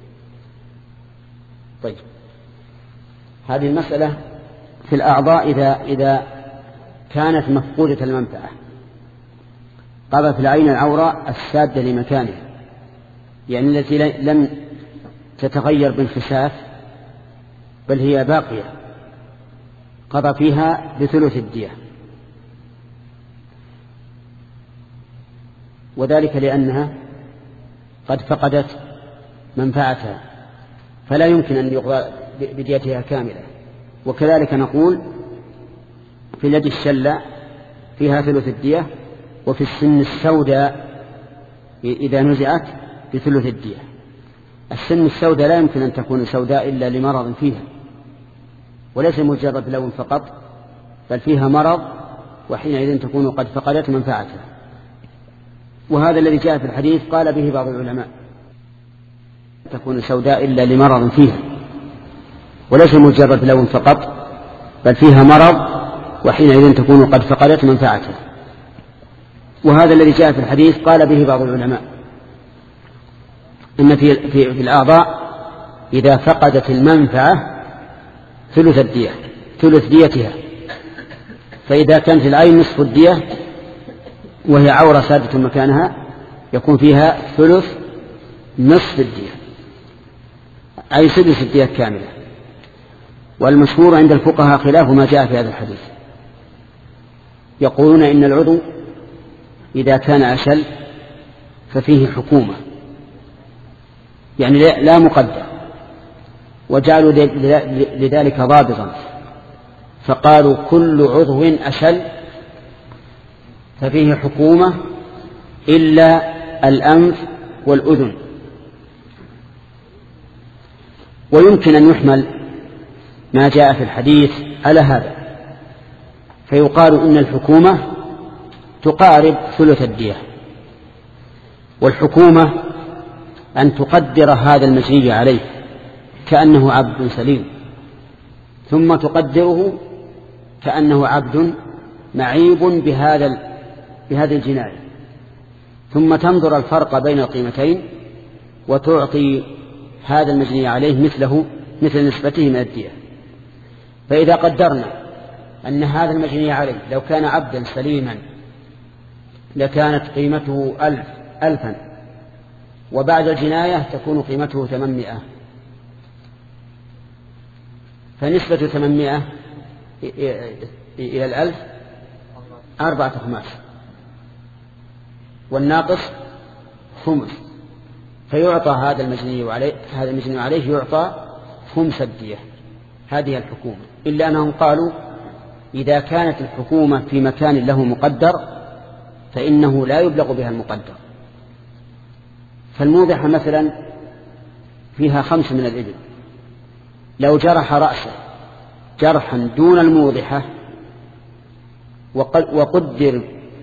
طيب، هذه المسألة في الأعضاء إذا, إذا كانت مفقودة المنفعة. قضى في العين العوراء السادة لمكانها، يعني التي لم تتغير بانخساف بل هي باقية، قضى فيها بثلث الدية، وذلك لأنها قد فقدت منفعتها فلا يمكن أن يقضى بديتها كاملة. وكذلك نقول في اليد الشلة فيها ثلث الدية، وفي السن السوداء إذا نزعت بثلث الدية. السن السوداء لا يمكن أن تكون سوداء إلا لمرض فيها، وليس مجرد لون فقط، بل فيها مرض، وحينئذ تكون قد فقدت منفعتها. وهذا الذي جاء في الحديث قال به بعض العلماء تكون سوداء إلا لمرض فيها، وليس مجرد لون فقط، بل فيها مرض، وحينئذ تكون قد فقدت منفعتها. وهذا الذي جاء في الحديث قال به بعض العلماء إن في, في, في الأعضاء إذا فقدت المنفعة ثلث الدية ثلث ديتها، فإذا كانت العين نصف الدية وهي عورة سادة مكانها يكون فيها ثلث نصف الدية، أي سدس الدية كاملة. والمشهور عند الفقهاء خلاف ما جاء في هذا الحديث، يقولون إن العضو إذا كان أشل ففيه حكومة، يعني لا مقدر، وجعلوا لذلك ضابطا، فقالوا كل عضو أشل ففيه حكومة إلا الأنف والأذن. ويمكن أن يحمل ما جاء في الحديث على هذا، فيقال إن الحكومة تقارب ثلث الدية، والحكومة أن تقدر هذا المجني عليه كأنه عبد سليم، ثم تقدره كأنه عبد معيب بهذا بهذه الجناية، ثم تنظر الفرق بين القيمتين وتعطي هذا المجني عليه مثله مثل نسبته من الدية. فإذا قدرنا أن هذا المجني عليه لو كان عبدا سليما لكانت قيمته ألف ألفا، وبعد الجناية تكون قيمته ثمانمائة، فنسبة ثمانمائة إلى الألف أربعة خماس، والناقص خمس، فيعطى هذا المجني عليه هذا المجني عليه يعطى خمس الدية. هذه الحكومة. إلا أنهم قالوا إذا كانت الحكومة في مكان له مقدر فإنه لا يبلغ بها المقدر. فالموضحة مثلا فيها خمس من الإبل، لو جرح رأسه جرحا دون الموضحة وقدر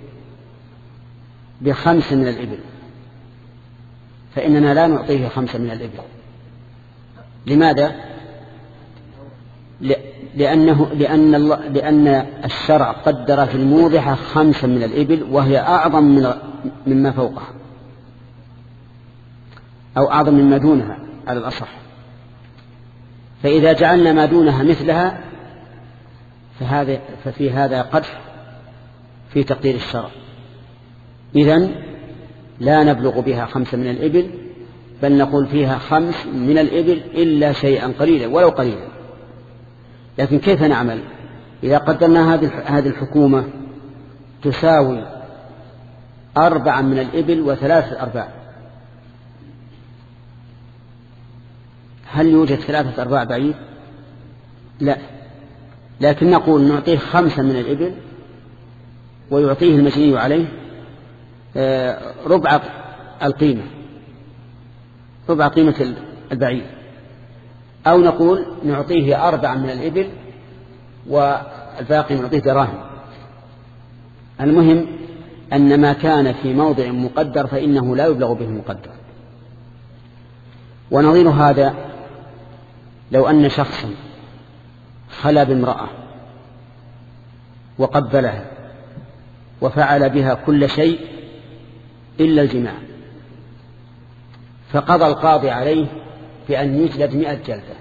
بخمس من الإبل فإننا لا نعطيه خمس من الإبل. لماذا؟ لأنه لأن, الله لأن الشرع قدر في الموضحة خمسا من الإبل وهي أعظم من مما فوقها أو أعظم مما دونها على الأصح، فإذا جعلنا ما دونها مثلها فهذا ففي هذا قدح في تقدير الشرع. إذن لا نبلغ بها خمسة من الإبل، بل نقول فيها خمس من الإبل إلا شيئا قليلا ولو قليلا. لكن كيف نعمل إذا قدرنا هذه الحكومة تساوي أربعا من الإبل وثلاثة أرباع؟ هل يوجد ثلاثة أرباع بعيد؟ لا، لكن نقول نعطيه خمسة من الإبل ويعطيه المجني عليه ربع القيمة ربع قيمة البعير، أو نقول نعطيه أربعة من الإبل والباقي نعطيه دراهم. المهم أن ما كان في موضع مقدر فإنه لا يبلغ به المقدر. ونظير هذا لو أن شخصا خلى بامرأة وقبلها وفعل بها كل شيء إلا الجماع، فقضى القاضي عليه بأن يجلد مئة جلدة،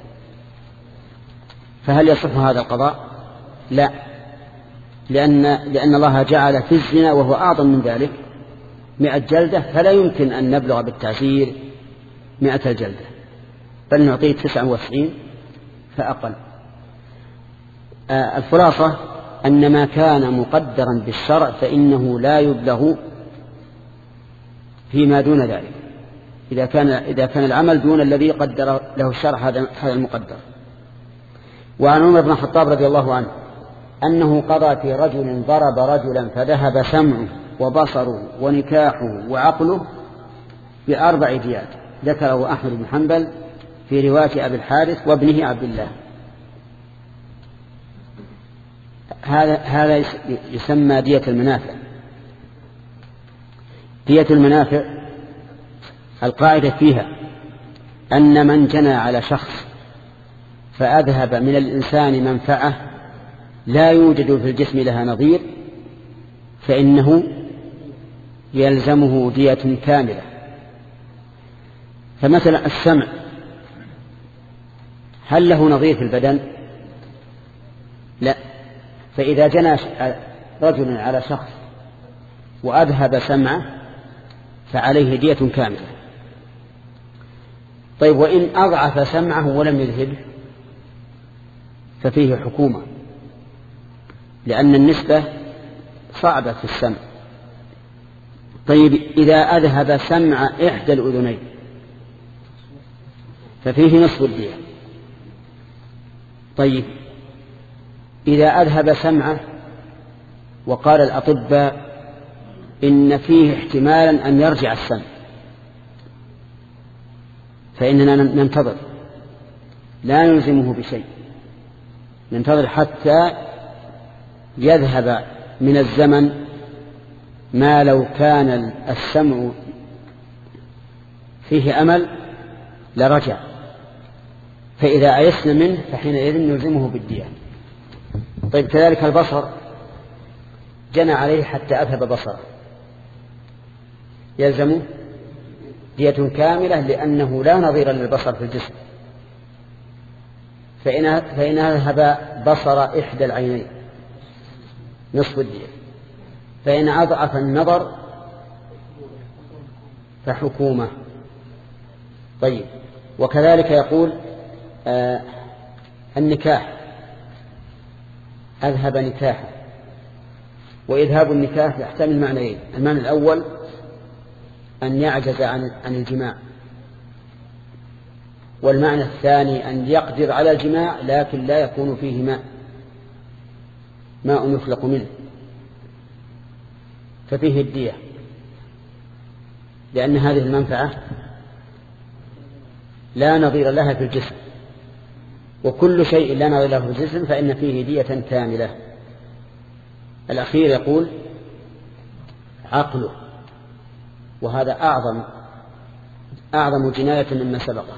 فهل يصح هذا القضاء؟ لا، لأن, لأن الله جعل في الزنا وهو أعظم من ذلك مئة جلدة، فلا يمكن أن نبلغ بالتعزير مئة جلدة، بل نعطيه تسعة وتسعين فأقل. آه الخلاصة أن ما كان مقدرا بالشرع فإنه لا يبلغ فيما دون ذلك، إذا كان, إذا كان العمل دون الذي قدر له الشرع هذا المقدر. وعن عمر بن الخطاب رضي الله عنه أنه قضى في رجل ضرب رجلا فذهب سمعه وبصره ونكاحه وعقله بأربع ديات، ذكره أحمد بن حنبل في رواية أبي الحارث وابنه عبد الله. هذا هذا يسمى دية المنافع. دية المنافع القاعدة فيها أن من جنى على شخص فأذهب من الإنسان منفعة لا يوجد في الجسم لها نظير فإنه يلزمه دية كاملة. فمثلا السمع هل له نظير في البدن؟ لا. فإذا جنى رجل على شخص وأذهب سمعه فعليه دية كاملة. طيب وإن أضعف سمعه ولم يذهبه ففيه حكومة، لأن النسبة صعبة في السمع. طيب إذا أذهب سمع إحدى الأذنين ففيه نصف الدية. طيب إذا أذهب سمعه وقال الأطباء إن فيه احتمالا أن يرجع السمع، فإننا ننتظر لا نلزمه بشيء، ننتظر حتى يذهب من الزمن ما لو كان السمع فيه أمل لرجع، فإذا أيسن منه فحينئذ نلزمه بالدية. طيب كذلك البصر، جنى عليه حتى أذهب بصره يلزمه دية كاملة لأنه لا نظير للبصر في الجسم. فإن, فإن أذهب بصر إحدى العينين نصف الدية، فإن أضعف النظر فحكومة. طيب وكذلك يقول آه النكاح، أذهب نكاحه، وإذهاب النكاح يحتمل معنيين: المعنى الأول أن يعجز عن, عن الجماع، والمعنى الثاني أن يقدر على الجماع لكن لا يكون فيه ماء ماء يخلق منه، ففيه الدية، لأن هذه المنفعة لا نظير لها في الجسم، وكل شيء لا نظير له في الجسم فإن فيه دية كاملة. الأخير يقول عقله، وهذا أعظم أعظم جناية مما سبقه.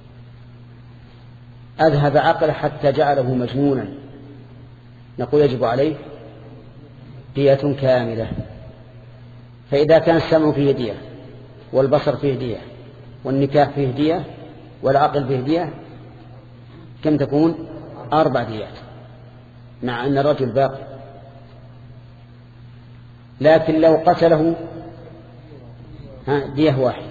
أذهب عقله حتى جعله مجنونا، نقول يجب عليه دية كاملة. فإذا كان السمع فيه دية والبصر فيه دية والنكاح فيه دية والعقل فيه دية، كم تكون؟ أربع ديات، مع أن الرجل باقي. لكن لو قتله دية واحدة،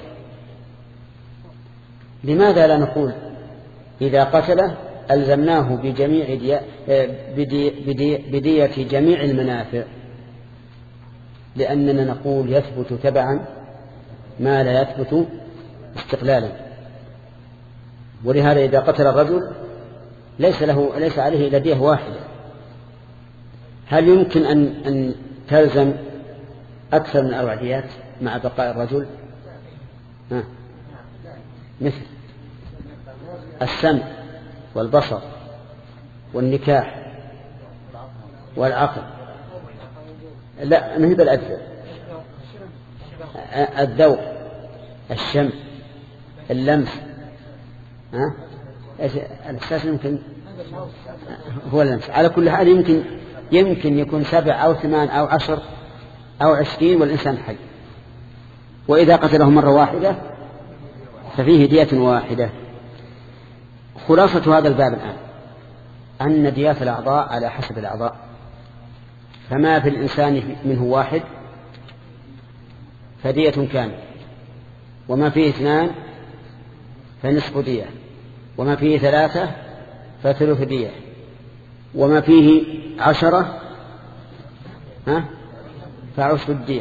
لماذا لا نقول إذا قتله ألزمناه بجميع دي... بدي... بدي... بدية جميع المنافع؟ لأننا نقول يثبت تبعا ما لا يثبت استقلالا. ولهذا إذا قتل الرجل ليس له ليس عليه إلا دية واحدة. هل يمكن أن, أن تلزم أكثر من أربع ديات مع بقاء الرجل؟ ها. مثل السمع والبصر والنكاح والعقل. لا، ما هي بالأجزاء. الذوق، الشم، اللمس. ها؟ الإحساس يمكن هو اللمس. على كل حال يمكن يمكن يكون سبع أو ثمان أو عشر أو عشرين والإنسان حي. وإذا قتله مرة واحدة ففيه دية واحدة. خلاصة هذا الباب الآن أن ديات الأعضاء على حسب الأعضاء، فما في الإنسان منه واحد فدية كاملة، وما فيه اثنان فنصف دية، وما فيه ثلاثة فثلث دية، وما فيه عشرة ها فعشر الدية.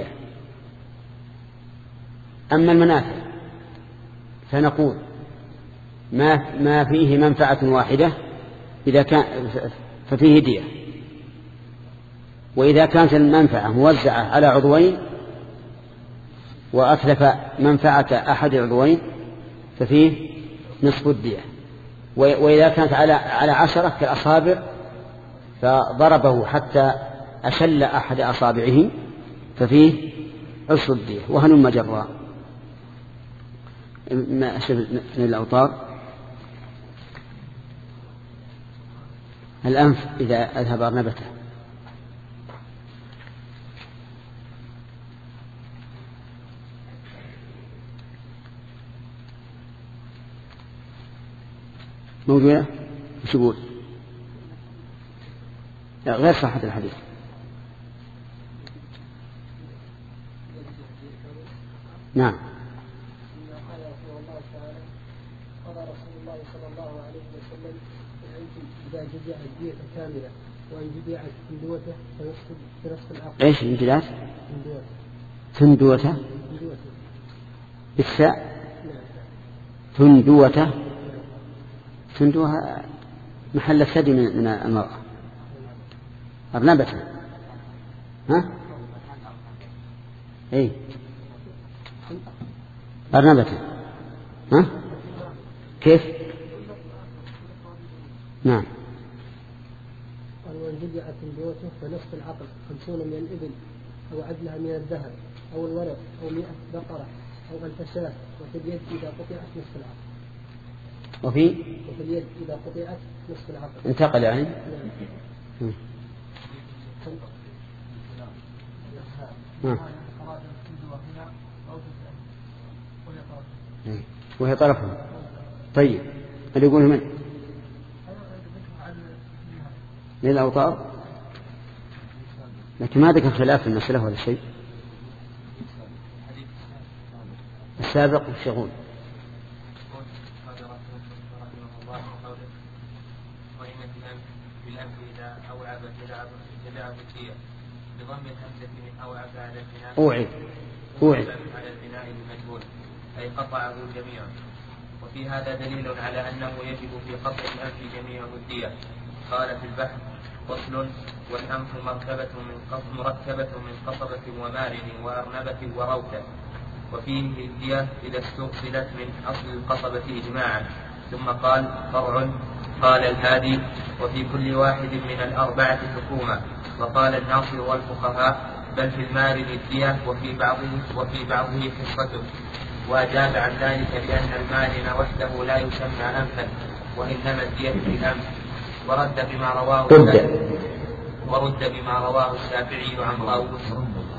أما المنافع فنقول ما ما فيه منفعة واحدة إذا كان ففيه دية، وإذا كانت المنفعة موزعة على عضوين وأتلف منفعة أحد العضوين ففيه نصف الدية، وإذا كانت على على عشرة كالأصابع فضربه حتى أشل أحد أصابعه ففيه عشر الدية. وهلم جرا ما أشبه من الأوتار. الأنف إذا أذهب أرنبته، موجودة وش يقول؟ غير صحة الحديث. نعم. قال رسول الله صلى الله عليه وسلم: إذا جزع الدية كاملة وإن جزعت تندوته فنصف العقل. إيش الجزعات؟ تندوته بالساء. تندوته تندوها محل الثدي من المرأة. أرنبته ها إيه أرنبته ها كيف؟ نعم. قال: وإن جزعت تندوته فنصف العقل خمسون من الإبل أو عدلها من الذهب أو الورق أو مئة بقرة أو ألف شاة، وفي اليد إذا قطعت نصف العقل. وفي وفي اليد إذا قطعت نصف العقل. انتقل يعني. نعم. نعم. وهي طرفها. طيب اللي يقول من من الأوتار، لكن ما ذكر خلاف في المسألة ولا شيء. السابق والشغول. بضم الهمزة من أوعب على البناء أوعب أوعب على البناء المجهول أي قطعه جميعا. وفي هذا دليل على أنه يجب في قطع الأنف جميع الدية. قال في البحث: فصل: والأنف مركبة من مركبة من قصبة ومارن وأرنبة وروثة. وفيه الدية إذا استؤصلت من أصل القصبة إجماعا. ثم قال: فرع. قال الهادي: وفي كل واحد من الأربعة حكومة. وقال الناصر والفقهاء: بل في المارن الدية وفي بعضه وفي بعضه حصته. وأجاب عن ذلك بأن المارن وحده لا يسمى أنفا، وإنما الدية في الأنف. ورد بما رواه ورد بما رواه الشافعي عن طاووس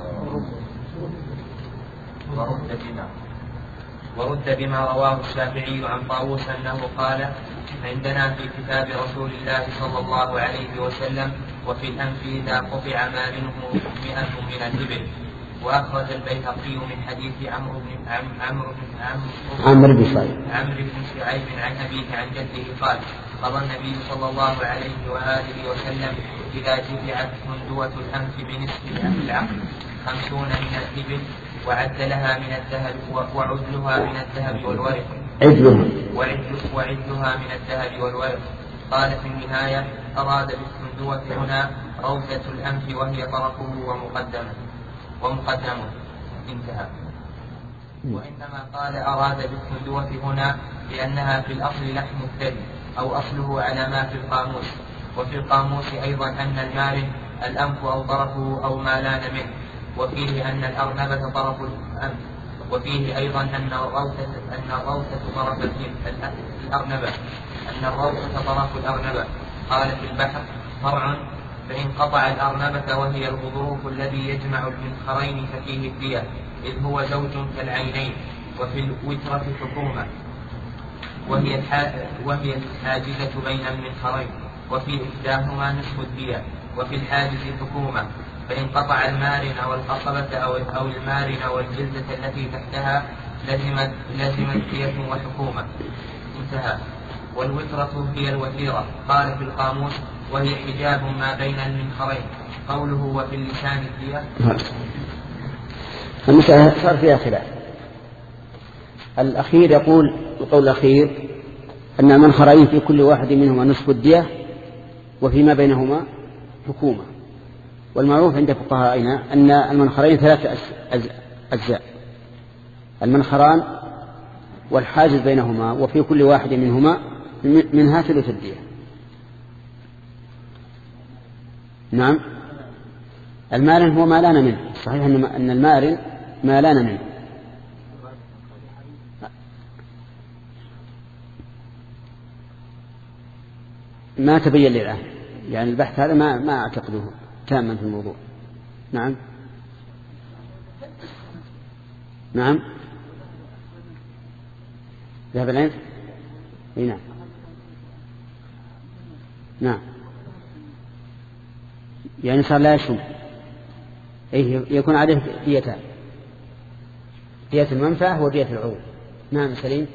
ورد بما ورد بما رواه الشافعي عن طاووس أنه قال: عندنا في كتاب رسول الله صلى الله عليه وسلم: وفي الأنف إذا قطع مارنه مئة من الإبل. وأخرج البيهقي من حديث عمرو بن عمرو بن عمرو بن شعيب عمرو بن شعيب عن أبيه عن جده قال: قضى النبي صلى الله عليه وآله وسلم: إذا جزعت مندوة الأنف بنصف العقل خمسون من الإبل وعد لها من الذهب وعدلها من الذهب والورق وعدلها من الذهب والورق. قال في النهاية: أراد بالسندوة هنا روثة الأنف وهي طرفه ومقدمه ومقدمه. انتهى. وإنما قال أراد بالسندوة هنا لأنها في الأصل لحم الثدي، أو أصله على ما في القاموس. وفي القاموس أيضا أن المارن الأنف أو طرفه أو ما لان منه، وفيه أن الأرنبة طرف الأنف، وفيه أيضا أن الروثة أن الروثة طرف الأرنبة أن الروثة طرف الأرنبة. قال في البحر: فرع: فإن قطع الأرنبة وهي الغضروف الذي يجمع المنخرين ففيه الدية، إذ هو زوج كالعينين. وفي الوترة حكومة، وهي وهي الحاجزة بين المنخرين، وفي إحداهما نصف الدية. وفي الحاجز حكومة، فإن قطع المارن والقصبة أو أو المارن والجلدة التي تحتها لزمت لزمت دية وحكومة. انتهى. والوترة هي الوتيرة. قال في القاموس: وهي حجاب ما بين المنخرين. قوله وفي اللسان الدية. المسألة صار فيها خلاف. الأخير يقول القول الأخير أن المنخرين في كل واحد منهما نصف الدية، وفيما بينهما حكومة. والمعروف عند فقهائنا أن المنخرين ثلاثة أجزاء: المنخران والحاجز بينهما، وفي كل واحد منهما منها ثلث الدية. نعم. المارن هو ما لان منه. صحيح أن المارن ما لان منه. ما تبين لي الآن، يعني البحث هذا ما ما أعتقده تاما في الموضوع. نعم نعم ذهب العين. نعم نعم يعني صار لا يشم. إيه يكون عليه ديتان: دية المنفعة ودية العوض. نعم سليم.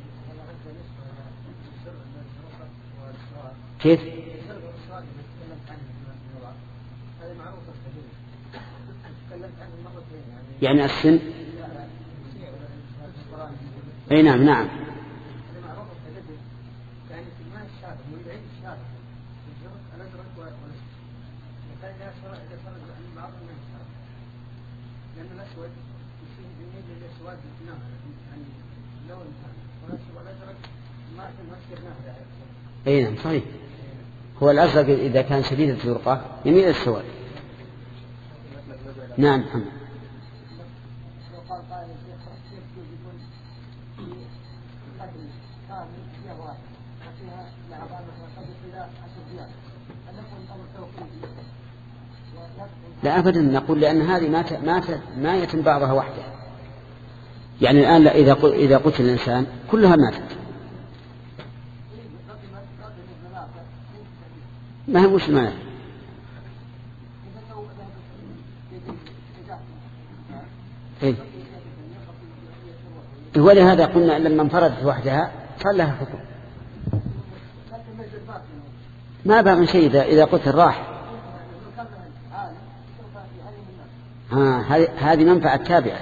كيف؟ يعني السن. اي نعم نعم. اي نعم صحيح. هو الأزرق إذا كان شديد الزرقة يميل السواد. نعم محمد. لا أبدا، نقول لأن هذه ما ما ما يتم بعضها وحده. يعني الآن إذا إذا قتل الإنسان كلها ماتت، ما هي مش معنى. إيه؟ ولهذا قلنا لما انفردت وحدها صار لها حكم، ما بقى من شيء. إذا إذا قتل راح. ها هذه منفعة تابعة.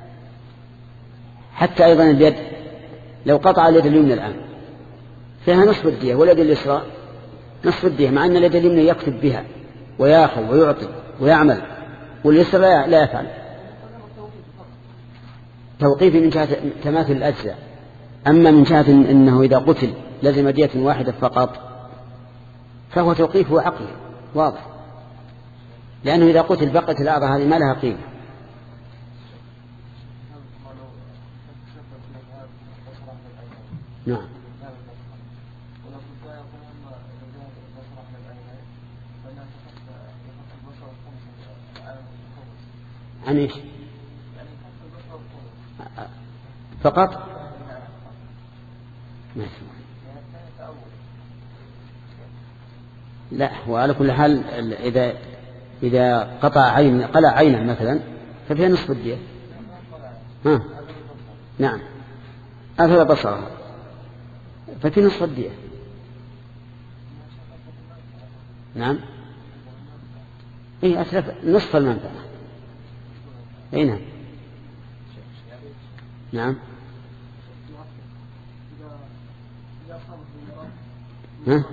حتى أيضا اليد، لو قطع اليد اليمنى الآن فيها نصف الدية، واليد اليسرى نصف الدية، مع أن اليد اليمنى يكتب بها ويأخذ ويعطي ويعمل، واليسرى لا يفعل. توقيفي من جهة تماثل الأجزاء. أما من جهة أنه إذا قتل لازم دية واحدة فقط فهو توقيفه عقلي واضح، لأنه إذا قتل بقت الأعضاء هذه ما لها قيمة. نعم. عن إيش؟ فقط؟ لا، وعلى كل حال إذا إذا قطع عين قلع عينا مثلا ففيها نصف الدية. ها نعم. أثر بصرها ففي نصف الدية. نعم. إيه أسلف نصف المنفعة. أي نعم. نعم. ها؟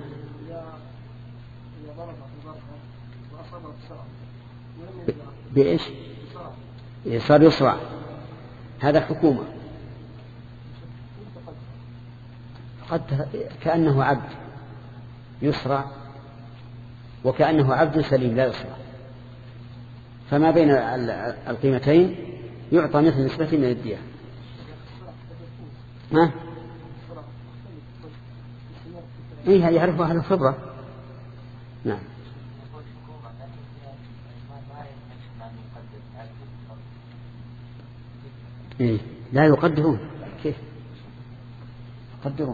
بإيش؟ صار يصرع، هذا حكومة. قد كأنه عبد يسرع وكأنه عبد سليم لا يسرع، فما بين القيمتين يعطى مثل نسبة من الدية. ها؟ إيه يعرفها أهل الخبرة. نعم. إيه لا يقدرون. كيف يقدرون؟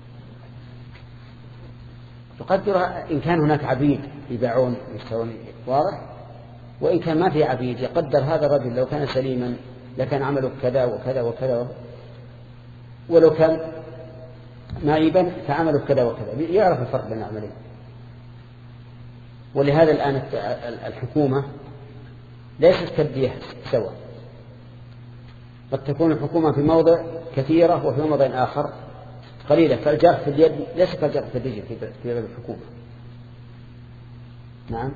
يقدر إن كان هناك عبيد يبيعون ويشترون، واضح؟ وإن كان ما في عبيد يقدر هذا الرجل لو كان سليما لكان عمله كذا وكذا وكذا، ولو كان معيبا فعمله كذا وكذا، يعرف الفرق بين العملين. ولهذا الآن الحكومة ليست كالدية سواء، قد تكون الحكومة في موضع كثيرة وفي موضع آخر قليلة، فالجرح في اليد ليس كالجرح في الرجل في باب الحكومة. نعم.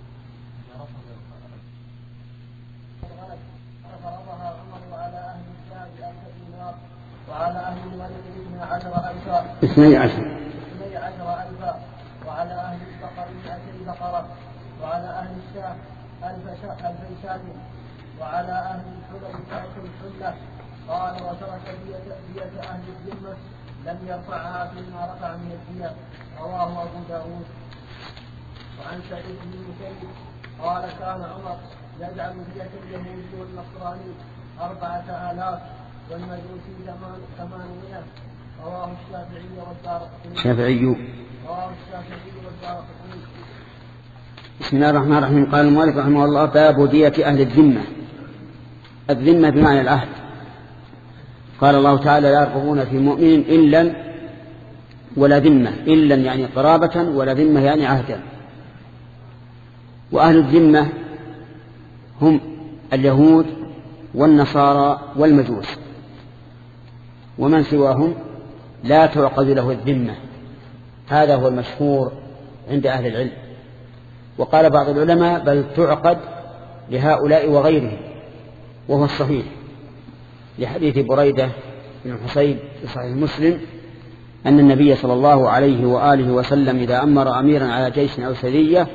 فرضها عمر على أهل الشام بألف دينار وعلى أهل الملك اثني عشر ألفا اثني عشر اثني عشر ألفا وعلى أهل البقر مئتي بقرة وعلى أهل الشام ألف شاة ألفي شاة وعلى أهل الحلم مئة حلة. قال وترك دية أهل الذمة لم يرفعها فيما رفع من الدية. رواه أبو داود. وعن سعيد بن المسيب قال كان عمر يجعل دية اليهود والنصراني أربعة آلاف والمجوسي ثمانمائة. رواه الشافعي والدارقطني. الشافعي. رواه الشافعي والدارقطني. بسم الله الرحمن الرحيم. قال المؤلف رحمه الله: باب دية أهل الذمة. الذمة بمعنى العهد. قال الله تعالى: لا يرقبون في مؤمن إلا ولا ذمة. إلا يعني قرابة، ولا ذمة يعني عهدا. وأهل الذمة هم اليهود والنصارى والمجوس، ومن سواهم لا تعقد له الذمة. هذا هو المشهور عند أهل العلم. وقال بعض العلماء بل تعقد لهؤلاء وغيرهم، وهو الصحيح لحديث بريدة بن الحصيب في صحيح مسلم أن النبي صلى الله عليه وآله وسلم إذا أمر أميرا على جيش أو سرية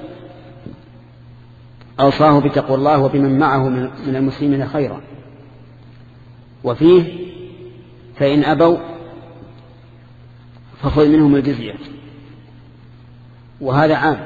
أوصاه بتقوى الله وبمن معه من المسلمين خيرا. وفيه: فإن أبوا فخذ منهم الجزية. وهذا عام،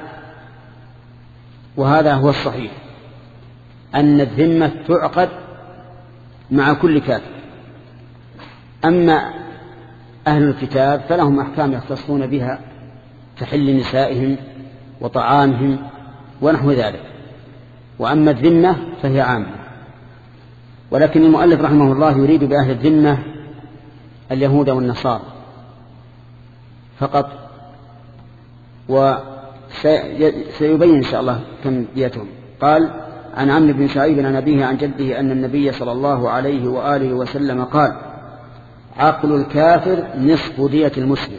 وهذا هو الصحيح أن الذمة تعقد مع كل كافر. أما أهل الكتاب فلهم أحكام يختصون بها كحل نسائهم وطعامهم ونحو ذلك. وأما الذمة فهي عامة. ولكن المؤلف رحمه الله يريد بأهل الذمة اليهود والنصارى فقط، وسيبين إن شاء الله كم ديتهم. قال: عن عمرو بن شعيب عن أبيه عن جده أن النبي صلى الله عليه وآله وسلم قال: عقل الكافر نصف دية المسلم.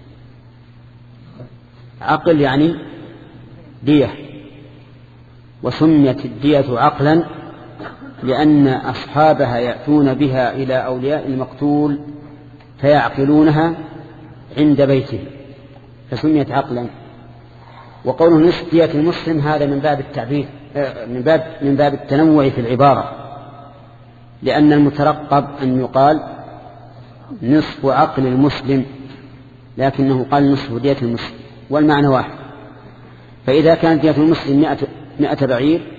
عقل يعني دية، وسميت الدية عقلا لأن أصحابها يأتون بها إلى أولياء المقتول فيعقلونها عند بيته، فسميت عقلا. وقوله نصف دية المسلم هذا من باب التعبير، من باب من باب التنوع في العبارة، لأن المترقب أن يقال نصف عقل المسلم، لكنه قال نصف دية المسلم، والمعنى واحد. فإذا كانت دية المسلم مئة, مئة بعير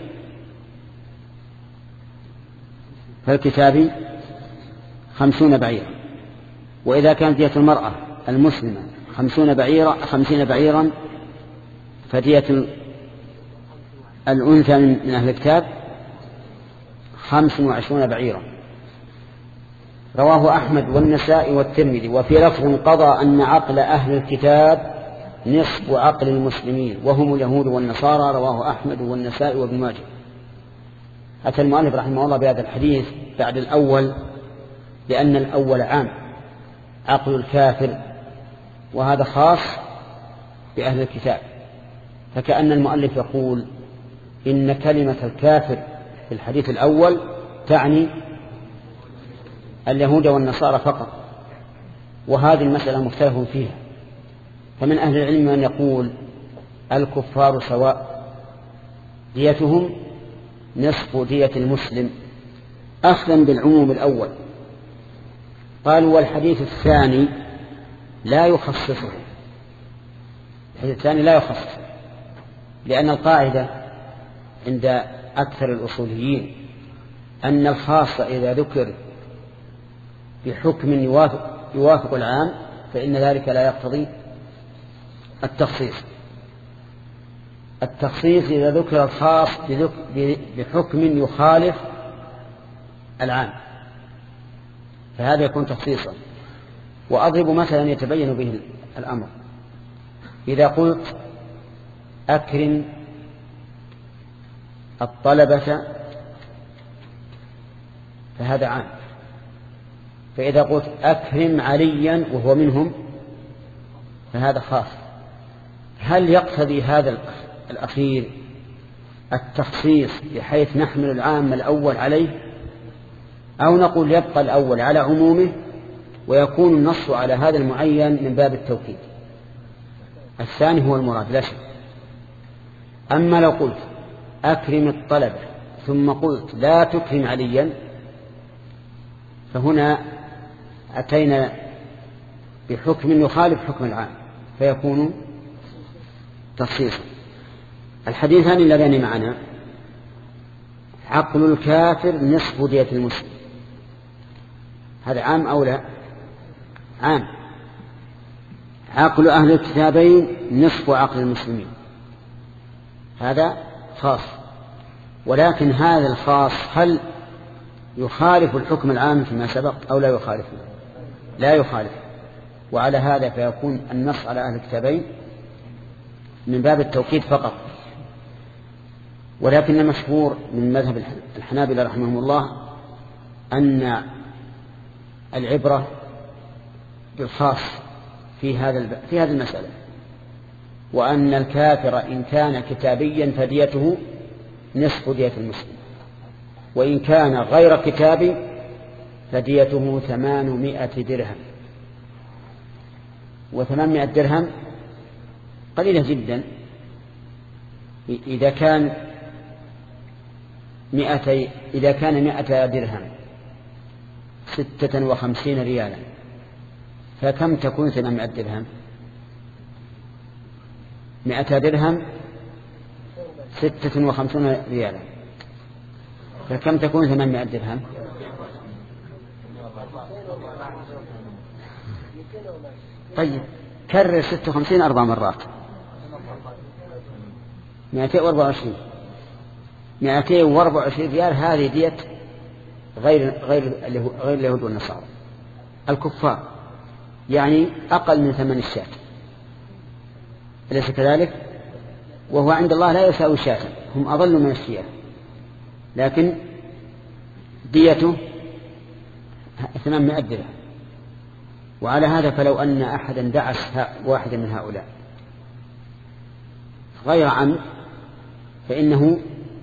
فالكتابي خمسون بعيرا، وإذا كانت دية المرأة المسلمة خمسون بعيرا خمسين بعيرا فدية الأنثى من أهل الكتاب خمس وعشرون بعيرا. رواه أحمد والنسائي والترمذي. وفي لفظ قضى أن عقل أهل الكتاب نصف عقل المسلمين وهم اليهود والنصارى. رواه أحمد والنسائي وابن ماجه. أتى المؤلف رحمه الله بهذا الحديث بعد الأول، لأن الأول عام عقل الكافر، وهذا خاص بأهل الكتاب. فكأن المؤلف يقول إن كلمة الكافر في الحديث الأول تعني اليهود والنصارى فقط، وهذه المسألة مختلف فيها. فمن أهل العلم من يقول الكفار سواء ديتهم نصف دية المسلم أخذا بالعموم الأول. قالوا والحديث الثاني لا يخصصه، الحديث الثاني لا يخصصه، لأن القاعدة عند أكثر الأصوليين أن الخاص إذا ذكر بحكم يوافق, يوافق العام فإن ذلك لا يقتضي التخصيص. التخصيص إذا ذكر الخاص بحكم يخالف العام فهذا يكون تخصيصا. وأضرب مثلا يتبين به الأمر. إذا قلت أكرم الطلبة فهذا عام، فإذا قلت أكرم عليا وهو منهم فهذا خاص. هل يقتضي هذا الأخير التخصيص بحيث نحمل العام الأول عليه، أو نقول يبقى الأول على عمومه ويكون النص على هذا المعين من باب التوكيد؟ الثاني هو المراد لا شك. أما لو قلت أكرم الطلبة ثم قلت لا تكرم عليا فهنا أتينا بحكم يخالف حكم العام فيكون تخصيصا. الحديثان اللذان معنا عقل الكافر نصف دية المسلم، هذا عام أو لا؟ عام. عقل أهل الكتابين نصف عقل المسلمين، هذا خاص. ولكن هذا الخاص هل يخالف الحكم العام فيما سبق أو لا يخالف؟ لا يخالف. وعلى هذا فيكون النص على أهل الكتابين من باب التوكيد فقط. ولكن المشهور من مذهب الحنابلة رحمهم الله أن العبرة بالخاص في هذا في هذه المسألة، وأن الكافر إن كان كتابيا فديته نصف دية المسلم، وإن كان غير كتابي فديته ثمانمائة درهم. وثمانمائة درهم قليلة جدا. إذا كان مئتي إذا كان مئة درهم ستة وخمسين ريالا فكم تكون ثمانمائة درهم؟ مئة درهم ستة وخمسون ريالا فكم تكون ثمانمائة درهم؟ طيب كرر ستة وخمسين أربع مرات، مئتين وأربعة وعشرين مئتين وأربعة وعشرين ريال. هذه دية غير غير غير اليهود والنصارى الكفار، يعني أقل من ثمن الشاة، أليس كذلك؟ وهو عند الله لا يساوي شاة، هم أضل من الشياه، لكن ديته ثمانمائة درهم. وعلى هذا فلو أن أحدا دعس واحدا من هؤلاء غير عمد فإنه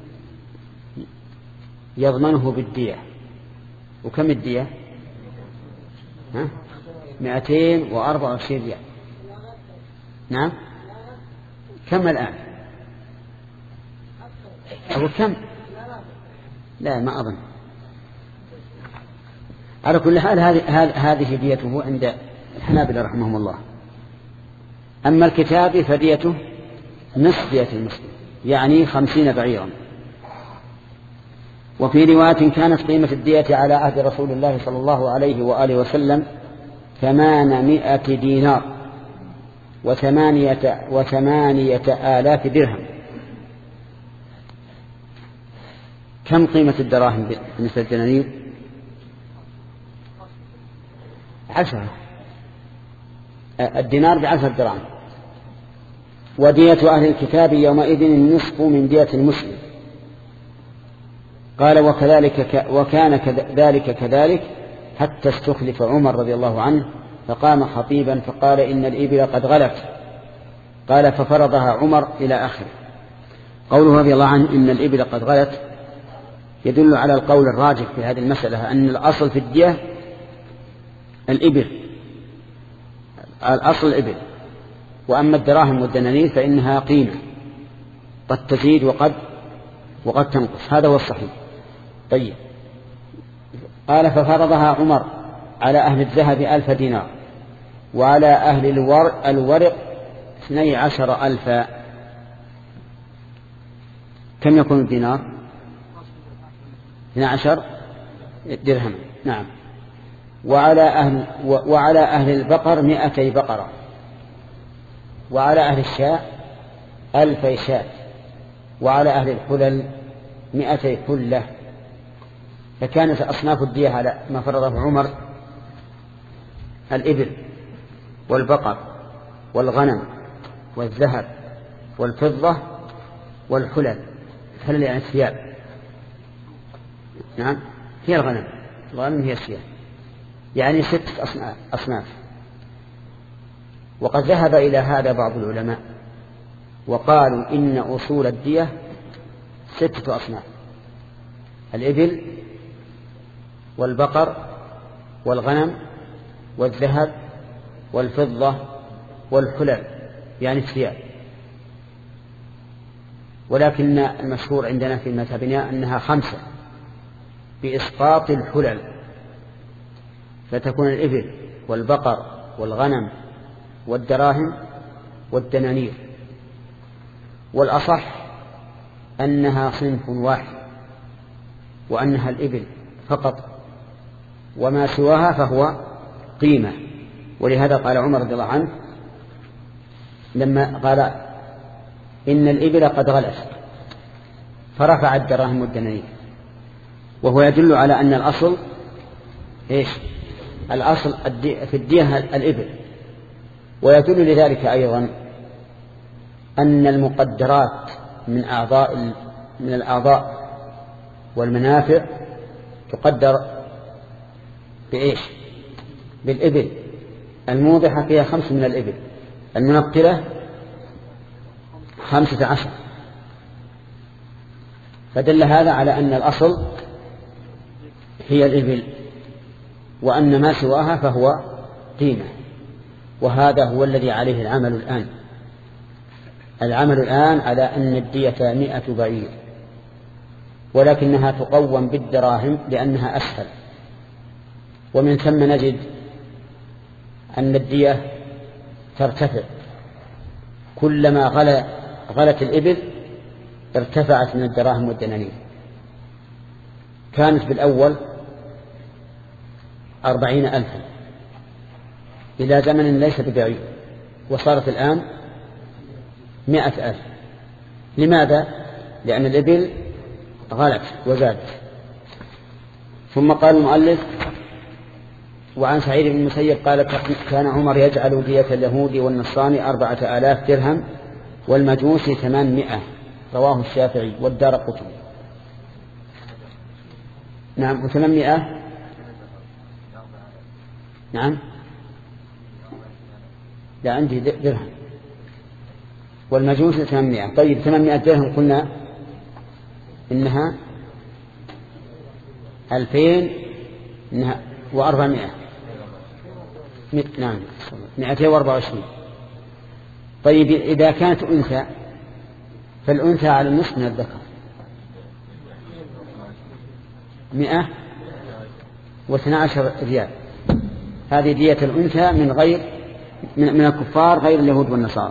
يضمنه بالدية. وكم الدية؟ ها؟ مئتين وأربعة وعشرين ريال. نعم. كم الآن؟ أو كم؟ لا ما أظن. على كل حال هذه ديته عند الحنابلة رحمهم الله. أما الكتاب فديته نصف دية المسلم، يعني خمسين بعيرا. وفي رواية كانت قيمة الدية على عهد رسول الله صلى الله عليه وآله وسلم ثمانمائة دينار وثمانية, وثمانية آلاف درهم. كم قيمة الدراهم بالنسبة للدنانير؟ عشرة. الدينار بعشرة دراهم. ودية أهل الكتاب يومئذ النصف من دية المسلم. قال وكذلك وكان ذلك كذلك حتى استخلف عمر رضي الله عنه فقام خطيبا فقال إن الإبل قد غلت. قال ففرضها عمر إلى آخره. قوله رضي الله عنه إن الإبل قد غلت يدل على القول الراجح في هذه المسألة، أن الأصل في الدية الإبل، الأصل الإبل، وأما الدراهم والدنانير فإنها قيمة قد تزيد وقد وقد تنقص، هذا هو الصحيح. طيب، قال ففرضها عمر على أهل الذهب ألف دينار، وعلى أهل الورق, الورق اثني عشر ألفا. كم يكون الدينار؟ اثني عشر درهم. نعم. وعلى أهل, وعلى أهل البقر مئتي بقرة، وعلى أهل الشاة ألفي شاة، وعلى أهل الحلل مئتي كلة. فكانت أصناف الدية على ما فرضه عمر الإبل والبقر والغنم والذهب والفضة والحلل. الحلل يعني الثياب. نعم، هي الغنم، الغنم هي الثياب، يعني ست أصناف. وقد ذهب إلى هذا بعض العلماء وقالوا إن أصول الدية ستة أصناف: الإبل والبقر والغنم والذهب والفضة والحلل، يعني الثياب. ولكن المشهور عندنا في مذهبنا أنها خمسة بإسقاط الحلل، فتكون الإبل والبقر والغنم والدراهم والدنانير. والأصح أنها صنف واحد، وأنها الإبل فقط، وما سواها فهو قيمة. ولهذا قال عمر رضي الله عنه لما قال إن الإبل قد غلت فرفع الدراهم والدنانير، وهو يدل على أن الأصل إيش؟ الأصل في الدية الإبل. ويدل لذلك أيضا أن المقدرات من أعضاء من الأعضاء والمنافع تقدر بإيش؟ بالإبل. الموضحة فيها خمس من الإبل، المنقلة خمسة عشر. فدل هذا على أن الأصل هي الإبل، وأن ما سواها فهو قيمة. وهذا هو الذي عليه العمل الآن. العمل الآن على أن الدية مئة بعير، ولكنها تقوم بالدراهم لأنها أسهل. ومن ثم نجد أن الدية ترتفع كلما غل غلت الإبل ارتفعت من الدراهم والدنانير. كانت بالأول أربعين ألفا إلى زمن ليس ببعيد، وصارت الآن مئة ألف. لماذا؟ لأن الإبل غلت وزادت. ثم قال المؤلف: وعن سعيد بن المسيب قال كان عمر يجعل دية اليهود والنصارى أربعة آلاف درهم والمجوس ثمانمائة. رواه الشافعي والدارقطني. نعم، وثمانمائة. نعم، لا عندي درهم، والمجوس ثمانمائة. طيب، ثمانمائة درهم قلنا إنها ألفين إنها وأربعمائة. نعم، مئتين وأربعة وعشرين. طيب، إذا كانت أنثى فالأنثى على النصف من الذكر، مئة واثنى عشر ريال. هذه دية الأنثى من غير من الكفار غير اليهود والنصارى.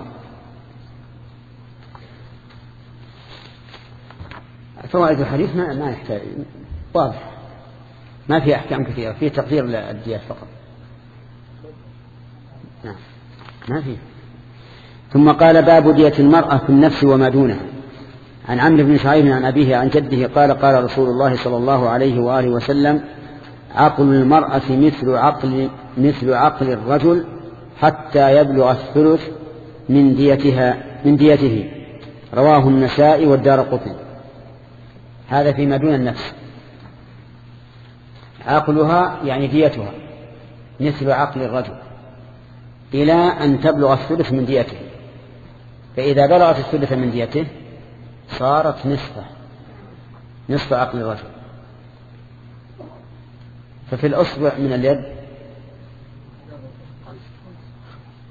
فوائد الحديث ما ما يحتاج، واضح، ما في أحكام كثيرة، في تقدير الديات فقط. نعم، ما في. ثم قال: باب دية المرأة في النفس وما دونها. عن عمرو بن شعيب عن أبيه عن جده قال: قال رسول الله صلى الله عليه وآله وسلم: عقل المرأة مثل عقل مثل عقل الرجل حتى يبلغ الثلث من ديتها من ديته. رواه النسائي والدارقطني. هذا فيما دون النفس. عقلها يعني ديتها مثل عقل الرجل إلى أن تبلغ الثلث من ديته، فإذا بلغت الثلث من ديته صارت نصفه نصف عقل الرجل. ففي الأصبع من اليد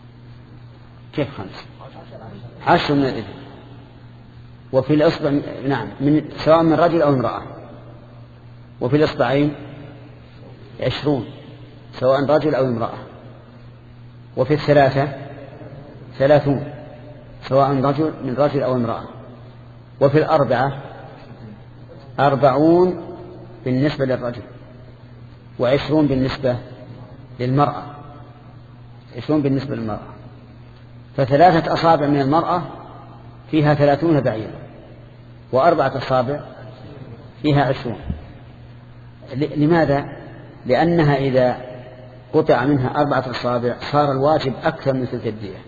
كيف خمس؟ عشر من الإبل. وفي الإصبع نعم من سواء من رجل أو امرأة. وفي الإصبعين عشرون سواء رجل أو امرأة. وفي الثلاثة ثلاثون سواء رجل من رجل أو امرأة. وفي الأربعة أربعون بالنسبة للرجل وعشرون بالنسبة للمرأة عشرون بالنسبة للمرأة. فثلاثة أصابع من المرأة فيها ثلاثون بعيرا وأربعة أصابع فيها عشرون. لماذا؟ لأنها إذا قطع منها أربعة أصابع صار الواجب أكثر من ثلث الدية،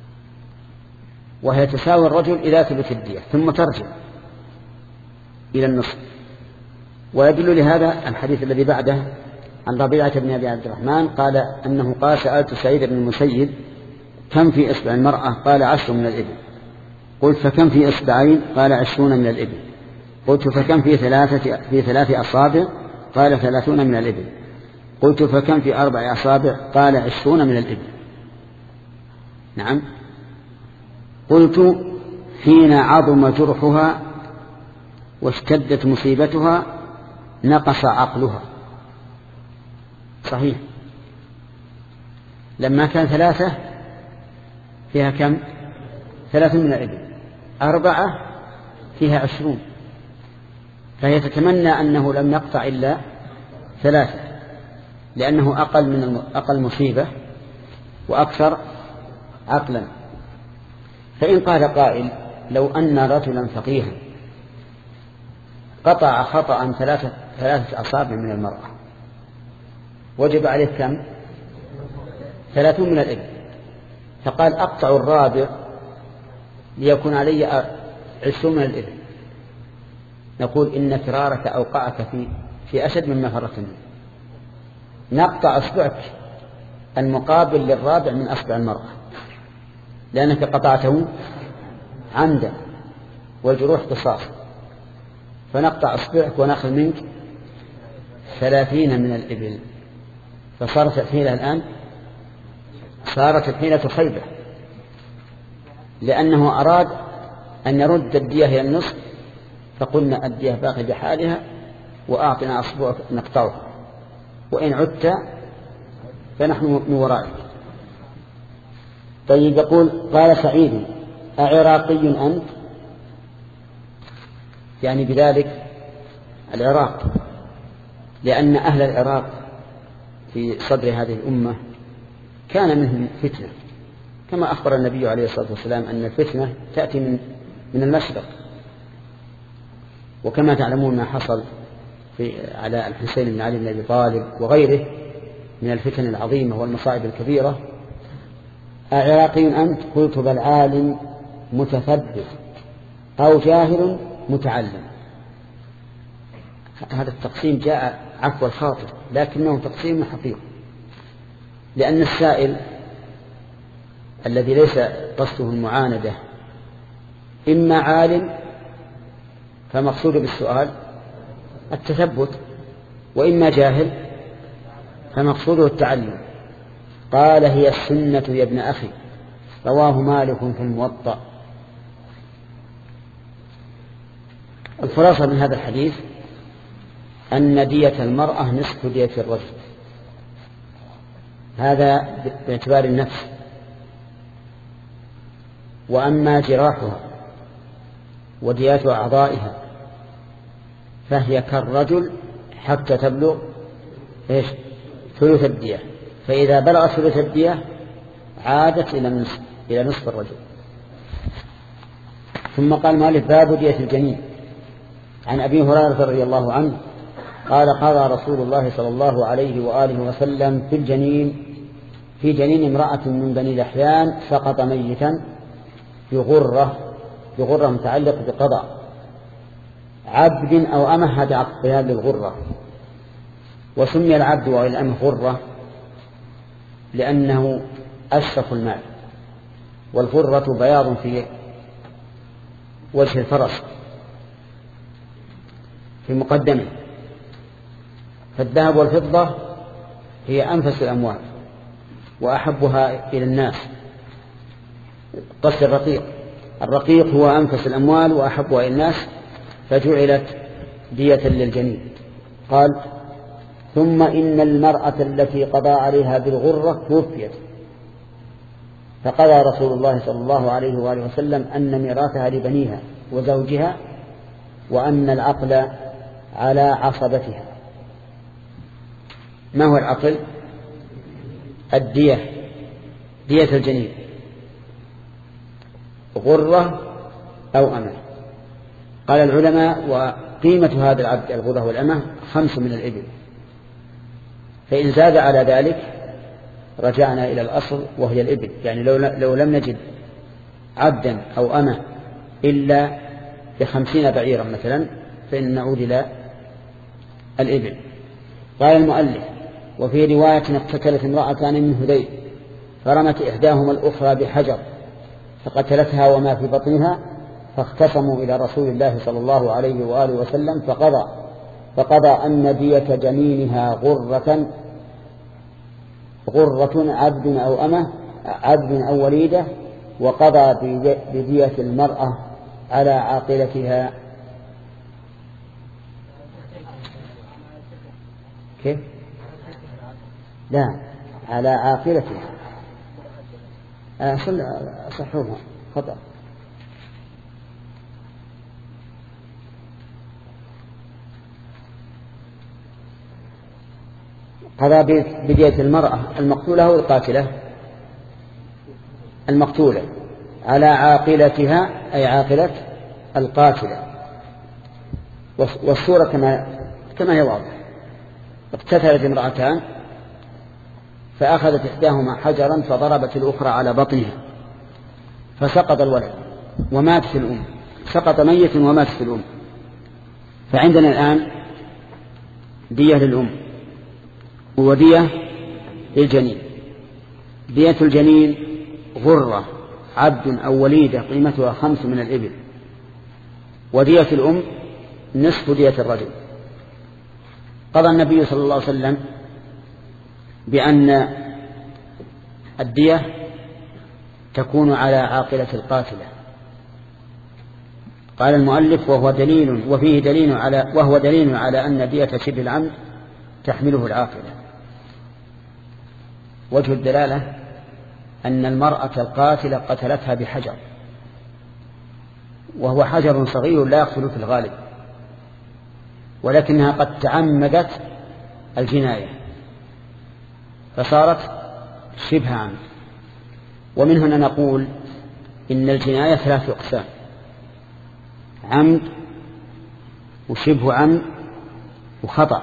وهي تساوي الرجل إلى ثلث الدية ثم ترجع إلى النصف. ويدل لهذا الحديث الذي بعده عن ربيعة بن أبي عبد الرحمن قال أنه قال سألت سعيد بن المسيب كم في إصبع المرأة؟ قال عشر من الإبل. قلت فكم في إصبعين؟ قال عشرون من الإبل. قلت فكم في ثلاثة في ثلاث أصابع؟ قال ثلاثون من الإبل. قلت فكم في أربع أصابع؟ قال عشرون من الإبل. نعم. قلت حين عظم جرحها واشتدت مصيبتها نقص عقلها. صحيح، لما كان ثلاثة فيها كم؟ ثلاثون من الإبل. أربعة فيها عشرون، فهي تتمنى أنه لم يقطع إلا ثلاثة لأنه أقل من أقل مصيبة وأكثر عقلا. فإن قال قائل لو أن رجلا فقيها قطع خطأ ثلاثة, ثلاثة أصابع من المرأة وجب عليه كم؟ ثلاثون من الإبل، فقال أقطع الرابع ليكون علي عشرون من الإبل، نقول إن فرارك أوقعك في في أشد مما فررت منه. نقطع أصبعك المقابل للرابع من أصبع المرأة لأنك قطعته عمدا والجروح قصاص، فنقطع أصبعك ونأخذ منك ثلاثين من الإبل. فصارت الحيلة الآن صارت الحيلة خيبة، لأنه أراد أن يرد الدية إلى النصف، فقلنا الدية باقي بحالها وأعطنا أصبعك نقطعها، وإن عدت فنحن من ورائك. طيب يقول قال سعيد أعراقي أنت؟ يعني بذلك العراق، لأن أهل العراق في صدر هذه الأمة كان منهم فتنة، كما أخبر النبي عليه الصلاة والسلام أن الفتنة تأتي من من المشرق، وكما تعلمون ما حصل في على الحسين بن علي بن أبي طالب وغيره من الفتن العظيمة والمصائب الكبيرة. أعراقي أنت؟ قلت بل عالم متثبت أو جاهل متعلم. هذا التقسيم جاء عفو الخاطر، لكنه تقسيم حقيقي، لأن السائل الذي ليس قصده المعاندة إما عالم فمقصود بالسؤال التثبت، وإما جاهل فمقصوده التعلم. قال هي السنة يا ابن أخي، رواه مالك في الموطأ. الخلاصة من هذا الحديث أن دية المرأة نصف دية الرجل، هذا باعتبار النفس. وأما جراحها وديات أعضائها فهي كالرجل حتى تبلغ إيش؟ ثلث الدية، فإذا بلغت ثلث الدية عادت إلى نصف إلى نصف الرجل. ثم قال مالك باب دية الجنين. عن أبي هريرة رضي الله عنه قال قضى رسول الله صلى الله عليه وآله وسلم في الجنين في جنين امرأة من بني لحيان سقط ميتا بغرة بغرة متعلق بقضاء عبد أو أمه، هذا عقبها للغرة. وسمي العبد والأمه غرة لأنه أشرف المال، والغرة بياض في وجه الفرس في مقدمه. فالذهب والفضة هي أنفس الأموال وأحبها إلى الناس، قصد الرقيق. الرقيق هو أنفس الأموال وأحبها إلى الناس، فجعلت دية للجنين. قال: ثم إن المرأة التي قضى عليها بالغرة توفيت، فقضى رسول الله صلى الله عليه وآله وسلم أن ميراثها لبنيها وزوجها، وأن العقل على عصبتها. ما هو العقل؟ الدية، دية الجنين، غرة أو أمة. قال العلماء: وقيمة هذا العبد الغرة والأمة خمس من الإبل، فإن زاد على ذلك رجعنا إلى الأصل وهي الإبل. يعني لو, لو لم نجد عبدا أو أمة إلا بخمسين بعيرا مثلا، فإن نعود إلى الإبل. قال المؤلف: وفي رواية: اقتتلت امرأتان من هذيل فرمت إحداهما الأخرى بحجر فقتلتها وما في بطنها، فاختصموا إلى رسول الله صلى الله عليه وآله وسلم فقضى فقضى أن دية جنينها غرة غرة عبد أو أمة عبد أو وليدة، وقضى بدية المرأة على عاقلتها. كيف؟ لا، على عاقلتها. أصحوها خطأ. قضى بدية المرأة المقتولة أو القاتلة؟ المقتولة على عاقلتها، أي عاقلة القاتلة. والصورة كما كما هي واضحة: اقتتلت امرأتان فأخذت إحداهما حجرا فضربت الأخرى على بطنها فسقط الولد وماتت الأم، سقط ميت وماتت الأم. فعندنا الآن دية للأم ودية للجنين. دية الجنين غرة عبد أو وليدة قيمتها خمس من الإبل، ودية الأم نصف دية الرجل. قضى النبي صلى الله عليه وسلم بأن الدية تكون على عاقلة القاتلة. قال المؤلف: وهو دليل وفيه دليل على وهو دليل على أن دية شبه العمد تحمله العاقلة. وجه الدلالة أن المرأة القاتلة قتلتها بحجر، وهو حجر صغير لا يقتل في الغالب، ولكنها قد تعمدت الجناية فصارت شبه عمد. ومن هنا نقول إن الجناية ثلاث أقسام: عمد وشبه عمد وخطأ.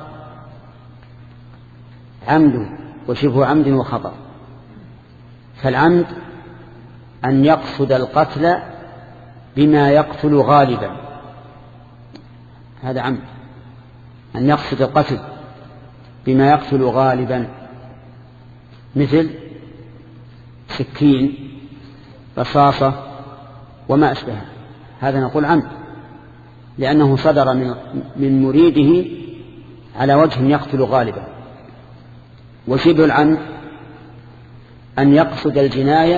عمد وشبه عمد وخطأ. فالعمد أن يقصد القتل بما يقتل غالبا، هذا عمد، أن يقصد القتل بما يقتل غالبا، مثل سكين، رصاصة وما أشبه. هذا نقول عمد، لأنه صدر من, من مريده على وجه يقتل غالبا. وشبه العمد أن يقصد الجناية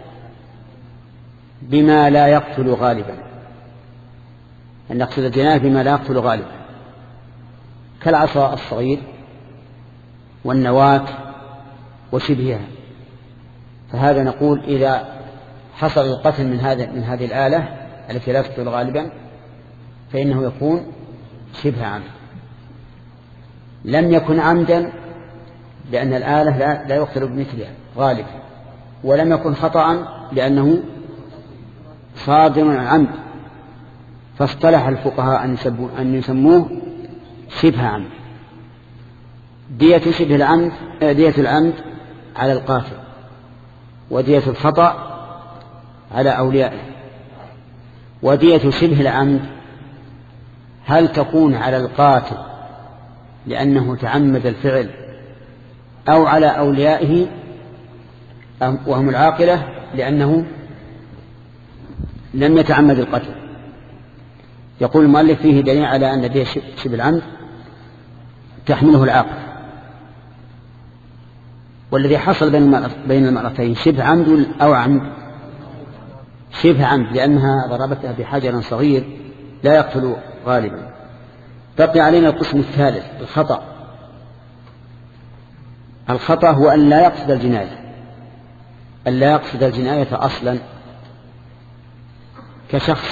بما لا يقتل غالبا، أن يقصد الجناية بما لا يقتل غالبا، كالعصا الصغير والنواة وشبهها. فهذا نقول إذا حصل القتل من هذا من هذه الآلة التي لا تقتل غالبا فإنه يكون شبه عمد. لم يكن عمدا لأن الآلة لا, لا يقتل بمثلها غالبا، ولم يكن خطأ لأنه صادر عن عمد، فاصطلح الفقهاء أن يسموه شبه عمد. دية شبه العمد دية العمد على القاتل، ودية الخطأ على أوليائه. ودية شبه العمد هل تكون على القاتل لأنه تعمد الفعل، أو على أوليائه وهم العاقلة لأنه لم يتعمد القتل؟ يقول المؤلف: فيه دليل على أن دية شبه العمد تحمله العاقل. والذي حصل بين المرأتين شبه عمد أو عمد شبه عمد لأنها ضربتها بحجر صغير لا يقتل غالبا. بقي علينا القسم الثالث الخطأ. الخطأ هو أن لا يقصد الجناية، أن لا يقصد الجناية أصلا، كشخص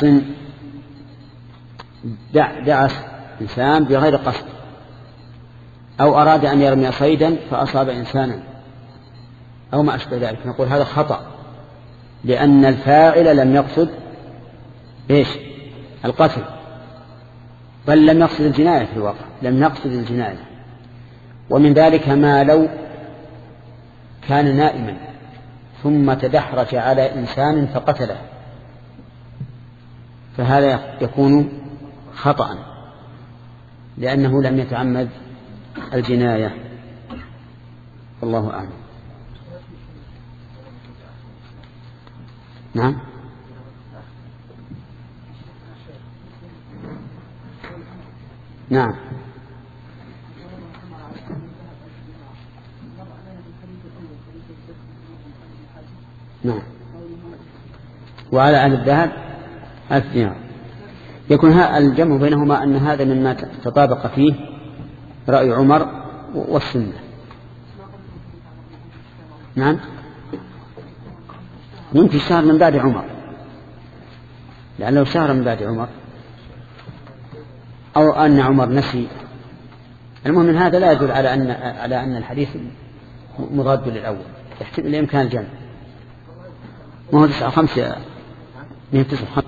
دع دعس إنسان بغير قصد، أو أراد أن يرمي صيدا فأصاب إنسانا أو ما أشبه ذلك، نقول هذا خطأ لأن الفاعل لم يقصد إيش؟ القتل، بل لم يقصد الجناية في الواقع، لم يقصد الجناية. ومن ذلك ما لو كان نائما ثم تدحرج على إنسان فقتله، فهذا يكون خطأ لأنه لم يتعمد الجناية. والله أعلم. نعم. نعم. نعم. وعلى أهل الذهب ألف دينار. يكون الجمع بينهما أن هذا مما تطابق فيه رأي عمر والسنة. نعم. يمكن شهر من بعد عمر، لأنه شهر من بعد عمر، أو أن عمر نسي. المهم من هذا لا يدل على أن على أن الحديث مضاد للأول، يحتمل الإمكان الجمع. ما هو تسعة خمسة، ما هو تسعة خمسة.